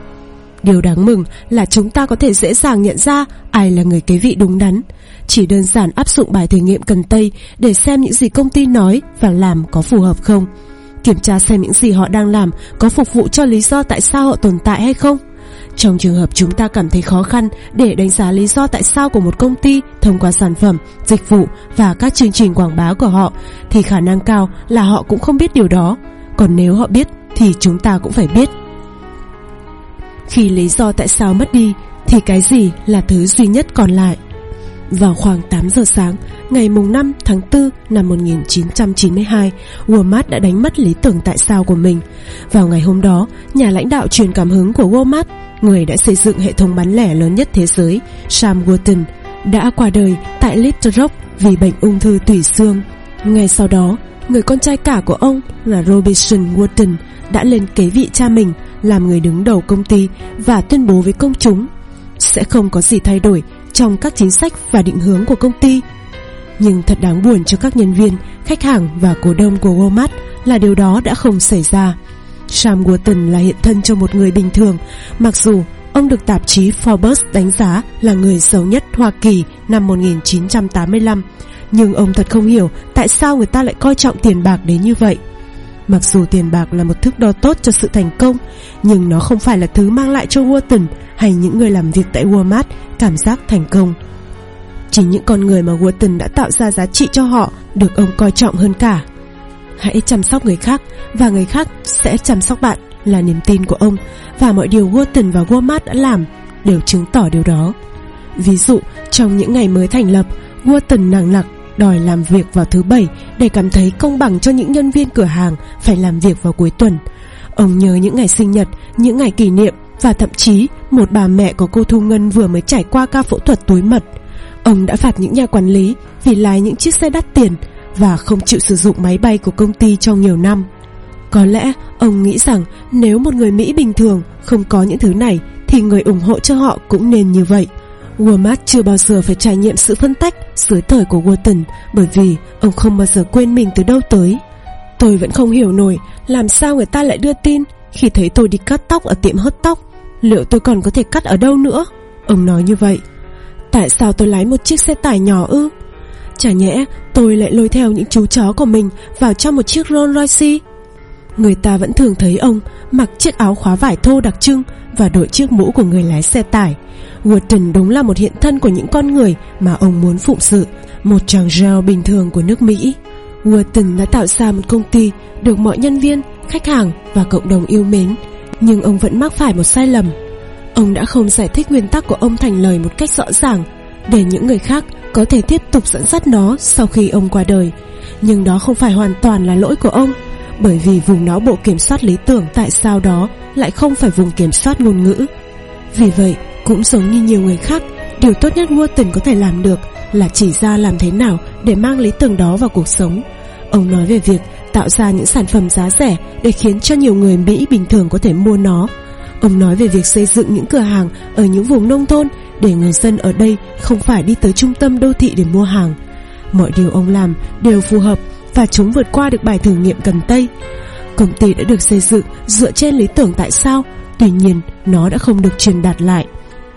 Điều đáng mừng là chúng ta có thể dễ dàng nhận ra ai là người kế vị đúng đắn. Chỉ đơn giản áp dụng bài thử nghiệm cần tây để xem những gì công ty nói và làm có phù hợp không. kiểm tra xem những gì họ đang làm có phục vụ cho lý do tại sao họ tồn tại hay không. Trong trường hợp chúng ta cảm thấy khó khăn để đánh giá lý do tại sao của một công ty thông qua sản phẩm, dịch vụ và các chương trình quảng bá của họ, thì khả năng cao là họ cũng không biết điều đó. Còn nếu họ biết thì chúng ta cũng phải biết. Khi lý do tại sao mất đi thì cái gì là thứ duy nhất còn lại? Vào khoảng tám giờ sáng, ngày mùng năm tháng tư năm một nghìn chín trăm chín mươi hai, Walmart đã đánh mất lý tưởng tại sao của mình. Vào ngày hôm đó, nhà lãnh đạo truyền cảm hứng của Walmart, người đã xây dựng hệ thống bán lẻ lớn nhất thế giới, Sam Walton, đã qua đời tại Little Rock vì bệnh ung thư tủy xương. Ngay sau đó, người con trai cả của ông là Robinson Walton đã lên kế vị cha mình làm người đứng đầu công ty và tuyên bố với công chúng sẽ không có gì thay đổi trong các chính sách và định hướng của công ty. Nhưng thật đáng buồn cho các nhân viên, khách hàng và cổ đông của Walmart là điều đó đã không xảy ra. Sam Walton là hiện thân cho một người bình thường, mặc dù ông được tạp chí Forbes đánh giá là người giàu nhất Hoa Kỳ năm một nghìn chín trăm tám mươi lăm. Nhưng ông thật không hiểu tại sao người ta lại coi trọng tiền bạc đến như vậy. Mặc dù tiền bạc là một thước đo tốt cho sự thành công, nhưng nó không phải là thứ mang lại cho Walton hay những người làm việc tại Walmart cảm giác thành công. Chính những con người mà Walton đã tạo ra giá trị cho họ được ông coi trọng hơn cả. Hãy chăm sóc người khác và người khác sẽ chăm sóc bạn là niềm tin của ông, và mọi điều Walton và Walmart đã làm đều chứng tỏ điều đó. Ví dụ, trong những ngày mới thành lập, Walton nằng nặc đòi làm việc vào thứ bảy để cảm thấy công bằng cho những nhân viên cửa hàng phải làm việc vào cuối tuần. Ông nhớ những ngày sinh nhật, những ngày kỷ niệm và thậm chí một bà mẹ của cô Thu Ngân vừa mới trải qua ca phẫu thuật túi mật. Ông đã phạt những nhà quản lý vì lái những chiếc xe đắt tiền và không chịu sử dụng máy bay của công ty trong nhiều năm. Có lẽ ông nghĩ rằng nếu một người Mỹ bình thường không có những thứ này thì người ủng hộ cho họ cũng nên như vậy. Walmart chưa bao giờ phải trải nghiệm sự phân tách dưới thời của Walton, bởi vì ông không bao giờ quên mình từ đâu tới. Tôi vẫn không hiểu nổi làm sao người ta lại đưa tin khi thấy tôi đi cắt tóc ở tiệm hớt tóc. Liệu tôi còn có thể cắt ở đâu nữa? Ông nói như vậy. Tại sao tôi lái một chiếc xe tải nhỏ ư? Chả nhẽ tôi lại lôi theo những chú chó của mình vào trong một chiếc Rolls Royce? Người ta vẫn thường thấy ông mặc chiếc áo khóa vải thô đặc trưng và đội chiếc mũ của người lái xe tải. Walton đúng là một hiện thân của những con người mà ông muốn phụng sự, một chàng reo bình thường của nước Mỹ. Walton đã tạo ra một công ty được mọi nhân viên, khách hàng và cộng đồng yêu mến, nhưng ông vẫn mắc phải một sai lầm. Ông đã không giải thích nguyên tắc của ông thành lời một cách rõ ràng để những người khác có thể tiếp tục dẫn dắt nó sau khi ông qua đời. Nhưng đó không phải hoàn toàn là lỗi của ông, bởi vì vùng não bộ kiểm soát lý tưởng tại sao đó lại không phải vùng kiểm soát ngôn ngữ. Vì vậy, cũng giống như nhiều người khác, điều tốt nhất Walton có thể làm được là chỉ ra làm thế nào để mang lý tưởng đó vào cuộc sống. Ông nói về việc tạo ra những sản phẩm giá rẻ để khiến cho nhiều người Mỹ bình thường có thể mua nó. Ông nói về việc xây dựng những cửa hàng ở những vùng nông thôn để người dân ở đây không phải đi tới trung tâm đô thị để mua hàng. Mọi điều ông làm đều phù hợp và chúng vượt qua được bài thử nghiệm gần Tây. Công ty đã được xây dựng dựa trên lý tưởng tại sao, tuy nhiên nó đã không được truyền đạt lại.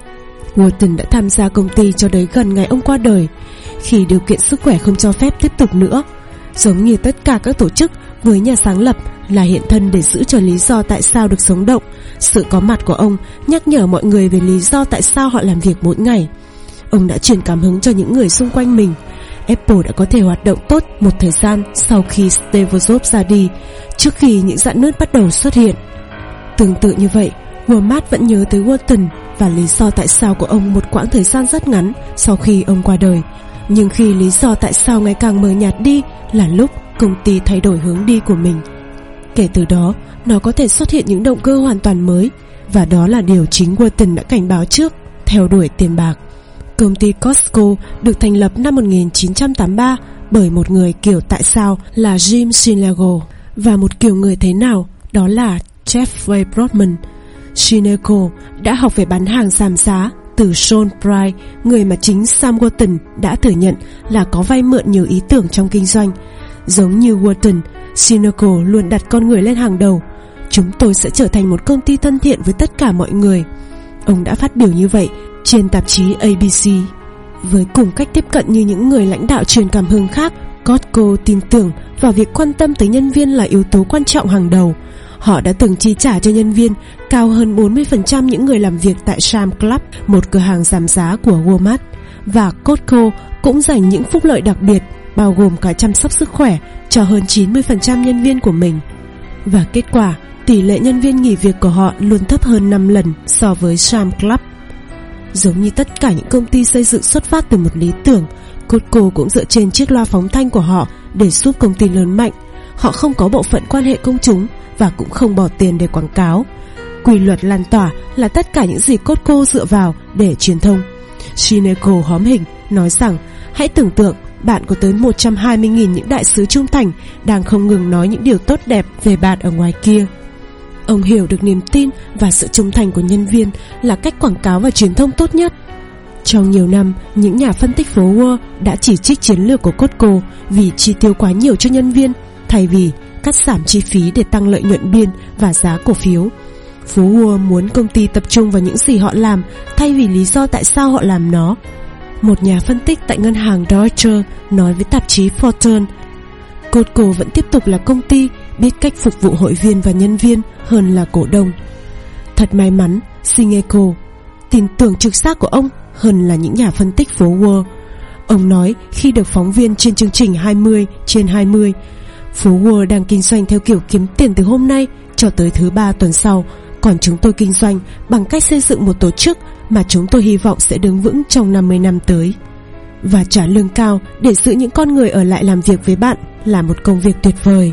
Walton đã tham gia công ty cho đến gần ngày ông qua đời, khi điều kiện sức khỏe không cho phép tiếp tục nữa. Giống như tất cả các tổ chức với nhà sáng lập là hiện thân để giữ cho lý do tại sao được sống động, sự có mặt của ông nhắc nhở mọi người về lý do tại sao họ làm việc mỗi ngày. Ông đã truyền cảm hứng cho những người xung quanh mình. Apple đã có thể hoạt động tốt một thời gian sau khi Steve Jobs ra đi, trước khi những rạn nứt bắt đầu xuất hiện. Tương tự như vậy, Walmart vẫn nhớ tới Walton và lý do tại sao của ông một quãng thời gian rất ngắn sau khi ông qua đời. Nhưng khi lý do tại sao ngày càng mờ nhạt đi là lúc công ty thay đổi hướng đi của mình. Kể từ đó, nó có thể xuất hiện những động cơ hoàn toàn mới, và đó là điều chính Walton đã cảnh báo trước: theo đuổi tiền bạc. Công ty Costco được thành lập năm một nghìn chín trăm tám mươi ba bởi một người kiểu tại sao là Jim Sinegal và một kiểu người thế nào đó là Jeffrey Broadman. Sinegal đã học về bán hàng giảm giá từ Sean Price, người mà chính Sam Walton đã thừa nhận là có vay mượn nhiều ý tưởng trong kinh doanh. Giống như Walton, Sinegal luôn đặt con người lên hàng đầu. Chúng tôi sẽ trở thành một công ty thân thiện với tất cả mọi người. Ông đã phát biểu như vậy trên tạp chí A B C. Với cùng cách tiếp cận như những người lãnh đạo truyền cảm hứng khác, Costco tin tưởng vào việc quan tâm tới nhân viên là yếu tố quan trọng hàng đầu. Họ đã từng chi trả cho nhân viên cao hơn bốn mươi phần trăm những người làm việc tại Sam's Club, một cửa hàng giảm giá của Walmart. Và Costco cũng dành những phúc lợi đặc biệt, bao gồm cả chăm sóc sức khỏe, cho hơn chín mươi phần trăm nhân viên của mình. Và kết quả, tỷ lệ nhân viên nghỉ việc của họ luôn thấp hơn năm lần so với Sam's Club. Giống như tất cả những công ty xây dựng xuất phát từ một lý tưởng, Costco cũng dựa trên chiếc loa phóng thanh của họ để giúp công ty lớn mạnh. Họ không có bộ phận quan hệ công chúng và cũng không bỏ tiền để quảng cáo. Quy luật lan tỏa là tất cả những gì Costco dựa vào để truyền thông. Sineco hóm hình nói rằng, hãy tưởng tượng bạn có tới một trăm hai mươi nghìn những đại sứ trung thành đang không ngừng nói những điều tốt đẹp về bạn ở ngoài kia. Ông hiểu được niềm tin và sự trung thành của nhân viên là cách quảng cáo và truyền thông tốt nhất. Trong nhiều năm, những nhà phân tích phố Wall đã chỉ trích chiến lược của Costco vì chi tiêu quá nhiều cho nhân viên, thay vì cắt giảm chi phí để tăng lợi nhuận biên và giá cổ phiếu. Phố Wall muốn công ty tập trung vào những gì họ làm thay vì lý do tại sao họ làm nó. Một nhà phân tích tại ngân hàng Deutsche nói với tạp chí Fortune, Costco vẫn tiếp tục là công ty biết cách phục vụ hội viên và nhân viên hơn là cổ đông. Thật may mắn, Sineco tin tưởng trực giác của ông hơn là những nhà phân tích phố Wall. Ông nói khi được phóng viên trên chương trình hai mươi trên hai mươi, phố Wall đang kinh doanh theo kiểu kiếm tiền từ hôm nay cho tới thứ ba tuần sau, còn chúng tôi kinh doanh bằng cách xây dựng một tổ chức mà chúng tôi hy vọng sẽ đứng vững trong năm mươi năm tới. Và trả lương cao để giữ những con người ở lại làm việc với bạn là một công việc tuyệt vời.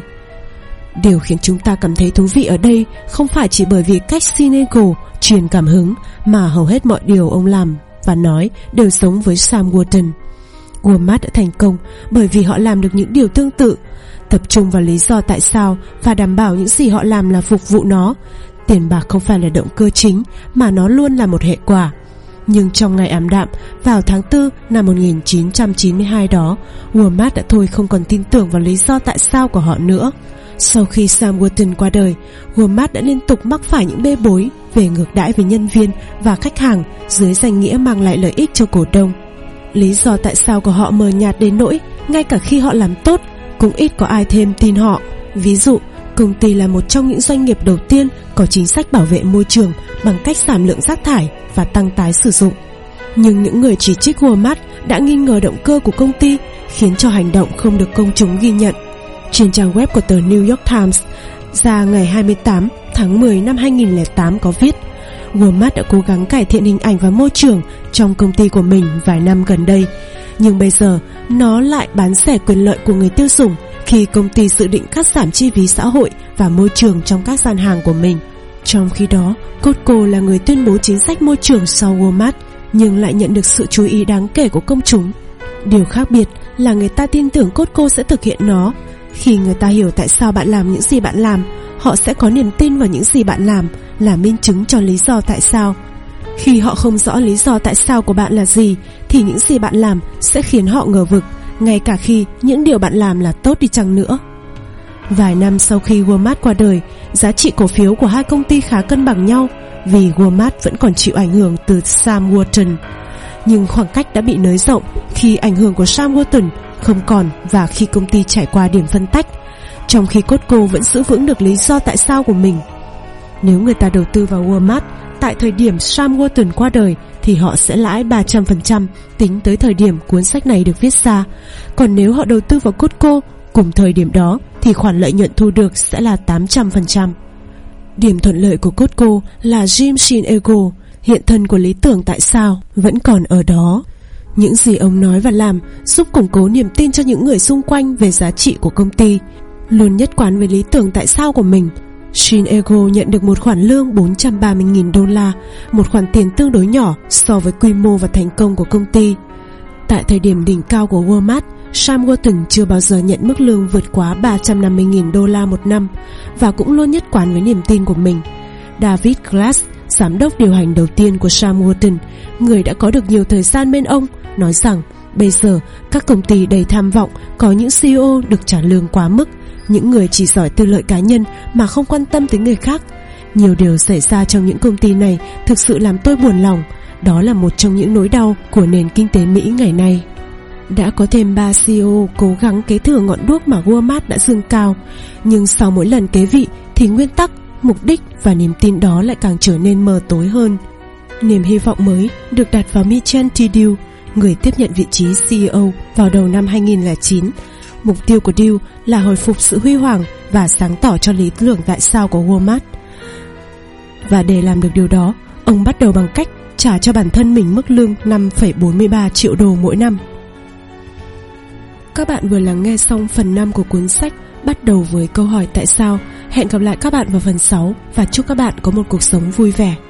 Điều khiến chúng ta cảm thấy thú vị ở đây không phải chỉ bởi vì cách Sineco truyền cảm hứng, mà hầu hết mọi điều ông làm và nói đều giống với Sam Walton. Walmart đã thành công bởi vì họ làm được những điều tương tự, tập trung vào lý do tại sao và đảm bảo những gì họ làm là phục vụ nó. Tiền bạc không phải là động cơ chính, mà nó luôn là một hệ quả. Nhưng trong ngày ảm đạm, vào tháng tư năm một nghìn chín trăm chín mươi hai đó, Walmart đã thôi không còn tin tưởng vào lý do tại sao của họ nữa. Sau khi Sam Walton qua đời, Walmart đã liên tục mắc phải những bê bối về ngược đãi với nhân viên và khách hàng dưới danh nghĩa mang lại lợi ích cho cổ đông. Lý do tại sao của họ mờ nhạt đến nỗi ngay cả khi họ làm tốt cũng ít có ai thêm tin họ. Ví dụ, công ty là một trong những doanh nghiệp đầu tiên có chính sách bảo vệ môi trường bằng cách giảm lượng rác thải và tăng tái sử dụng. Nhưng những người chỉ trích Walmart đã nghi ngờ động cơ của công ty, khiến cho hành động không được công chúng ghi nhận. Trên trang web của tờ New York Times ra ngày hai mươi tám tháng mười năm hai nghìn lẻ tám có viết, Walmart đã cố gắng cải thiện hình ảnh và môi trường trong công ty của mình vài năm gần đây, nhưng bây giờ nó lại bán rẻ quyền lợi của người tiêu dùng khi công ty dự định cắt giảm chi phí xã hội và môi trường trong các gian hàng của mình. Trong khi đó, Costco là người tuyên bố chính sách môi trường sau Walmart, nhưng lại nhận được sự chú ý đáng kể của công chúng. Điều khác biệt là người ta tin tưởng Costco sẽ thực hiện nó. Khi người ta hiểu tại sao bạn làm những gì bạn làm, họ sẽ có niềm tin vào những gì bạn làm là minh chứng cho lý do tại sao. Khi họ không rõ lý do tại sao của bạn là gì, thì những gì bạn làm sẽ khiến họ ngờ vực, ngay cả khi những điều bạn làm là tốt đi chăng nữa. Vài năm sau khi Walmart qua đời, giá trị cổ phiếu của hai công ty khá cân bằng nhau, vì Walmart vẫn còn chịu ảnh hưởng từ Sam Walton. Nhưng khoảng cách đã bị nới rộng khi ảnh hưởng của Sam Walton không còn và khi công ty trải qua điểm phân tách, trong khi Costco vẫn giữ vững được lý do tại sao của mình. Nếu người ta đầu tư vào Walmart tại thời điểm Sam Walton qua đời thì họ sẽ lãi ba trăm phần trăm tính tới thời điểm cuốn sách này được viết ra. Còn nếu họ đầu tư vào Costco cùng thời điểm đó thì khoản lợi nhuận thu được sẽ là tám trăm phần trăm. Điểm thuận lợi của Costco là Jim Sineco, hiện thân của lý tưởng tại sao, vẫn còn ở đó. Những gì ông nói và làm giúp củng cố niềm tin cho những người xung quanh về giá trị của công ty. Luôn nhất quán với lý tưởng tại sao của mình, Sineco nhận được một khoản lương bốn trăm ba mươi nghìn đô la, một khoản tiền tương đối nhỏ so với quy mô và thành công của công ty. Tại thời điểm đỉnh cao của Walmart, Sam Walton chưa bao giờ nhận mức lương vượt quá ba trăm năm mươi nghìn đô la một năm và cũng luôn nhất quán với niềm tin của mình. David Glass, giám đốc điều hành đầu tiên của Sam Walton, người đã có được nhiều thời gian bên ông, nói rằng bây giờ các công ty đầy tham vọng có những xê e ô được trả lương quá mức, những người chỉ giỏi tư lợi cá nhân mà không quan tâm tới người khác. Nhiều điều xảy ra trong những công ty này thực sự làm tôi buồn lòng. Đó là một trong những nỗi đau của nền kinh tế Mỹ ngày nay. Đã có thêm ba xê e ô cố gắng kế thừa ngọn đuốc mà Walmart đã dương cao, nhưng sau mỗi lần kế vị thì nguyên tắc, mục đích và niềm tin đó lại càng trở nên mờ tối hơn. Niềm hy vọng mới được đặt vào Michelle Thibodeau, người tiếp nhận vị trí xê e ô vào đầu năm hai nghìn lẻ chín. Mục tiêu của Dew là hồi phục sự huy hoàng và sáng tỏ cho lý tưởng tại sao của Walmart. Và để làm được điều đó, ông bắt đầu bằng cách trả cho bản thân mình mức lương năm phẩy bốn mươi ba triệu đô mỗi năm. Các bạn vừa lắng nghe xong phần năm của cuốn sách bắt đầu với câu hỏi tại sao. Hẹn gặp lại các bạn vào phần sáu và chúc các bạn có một cuộc sống vui vẻ.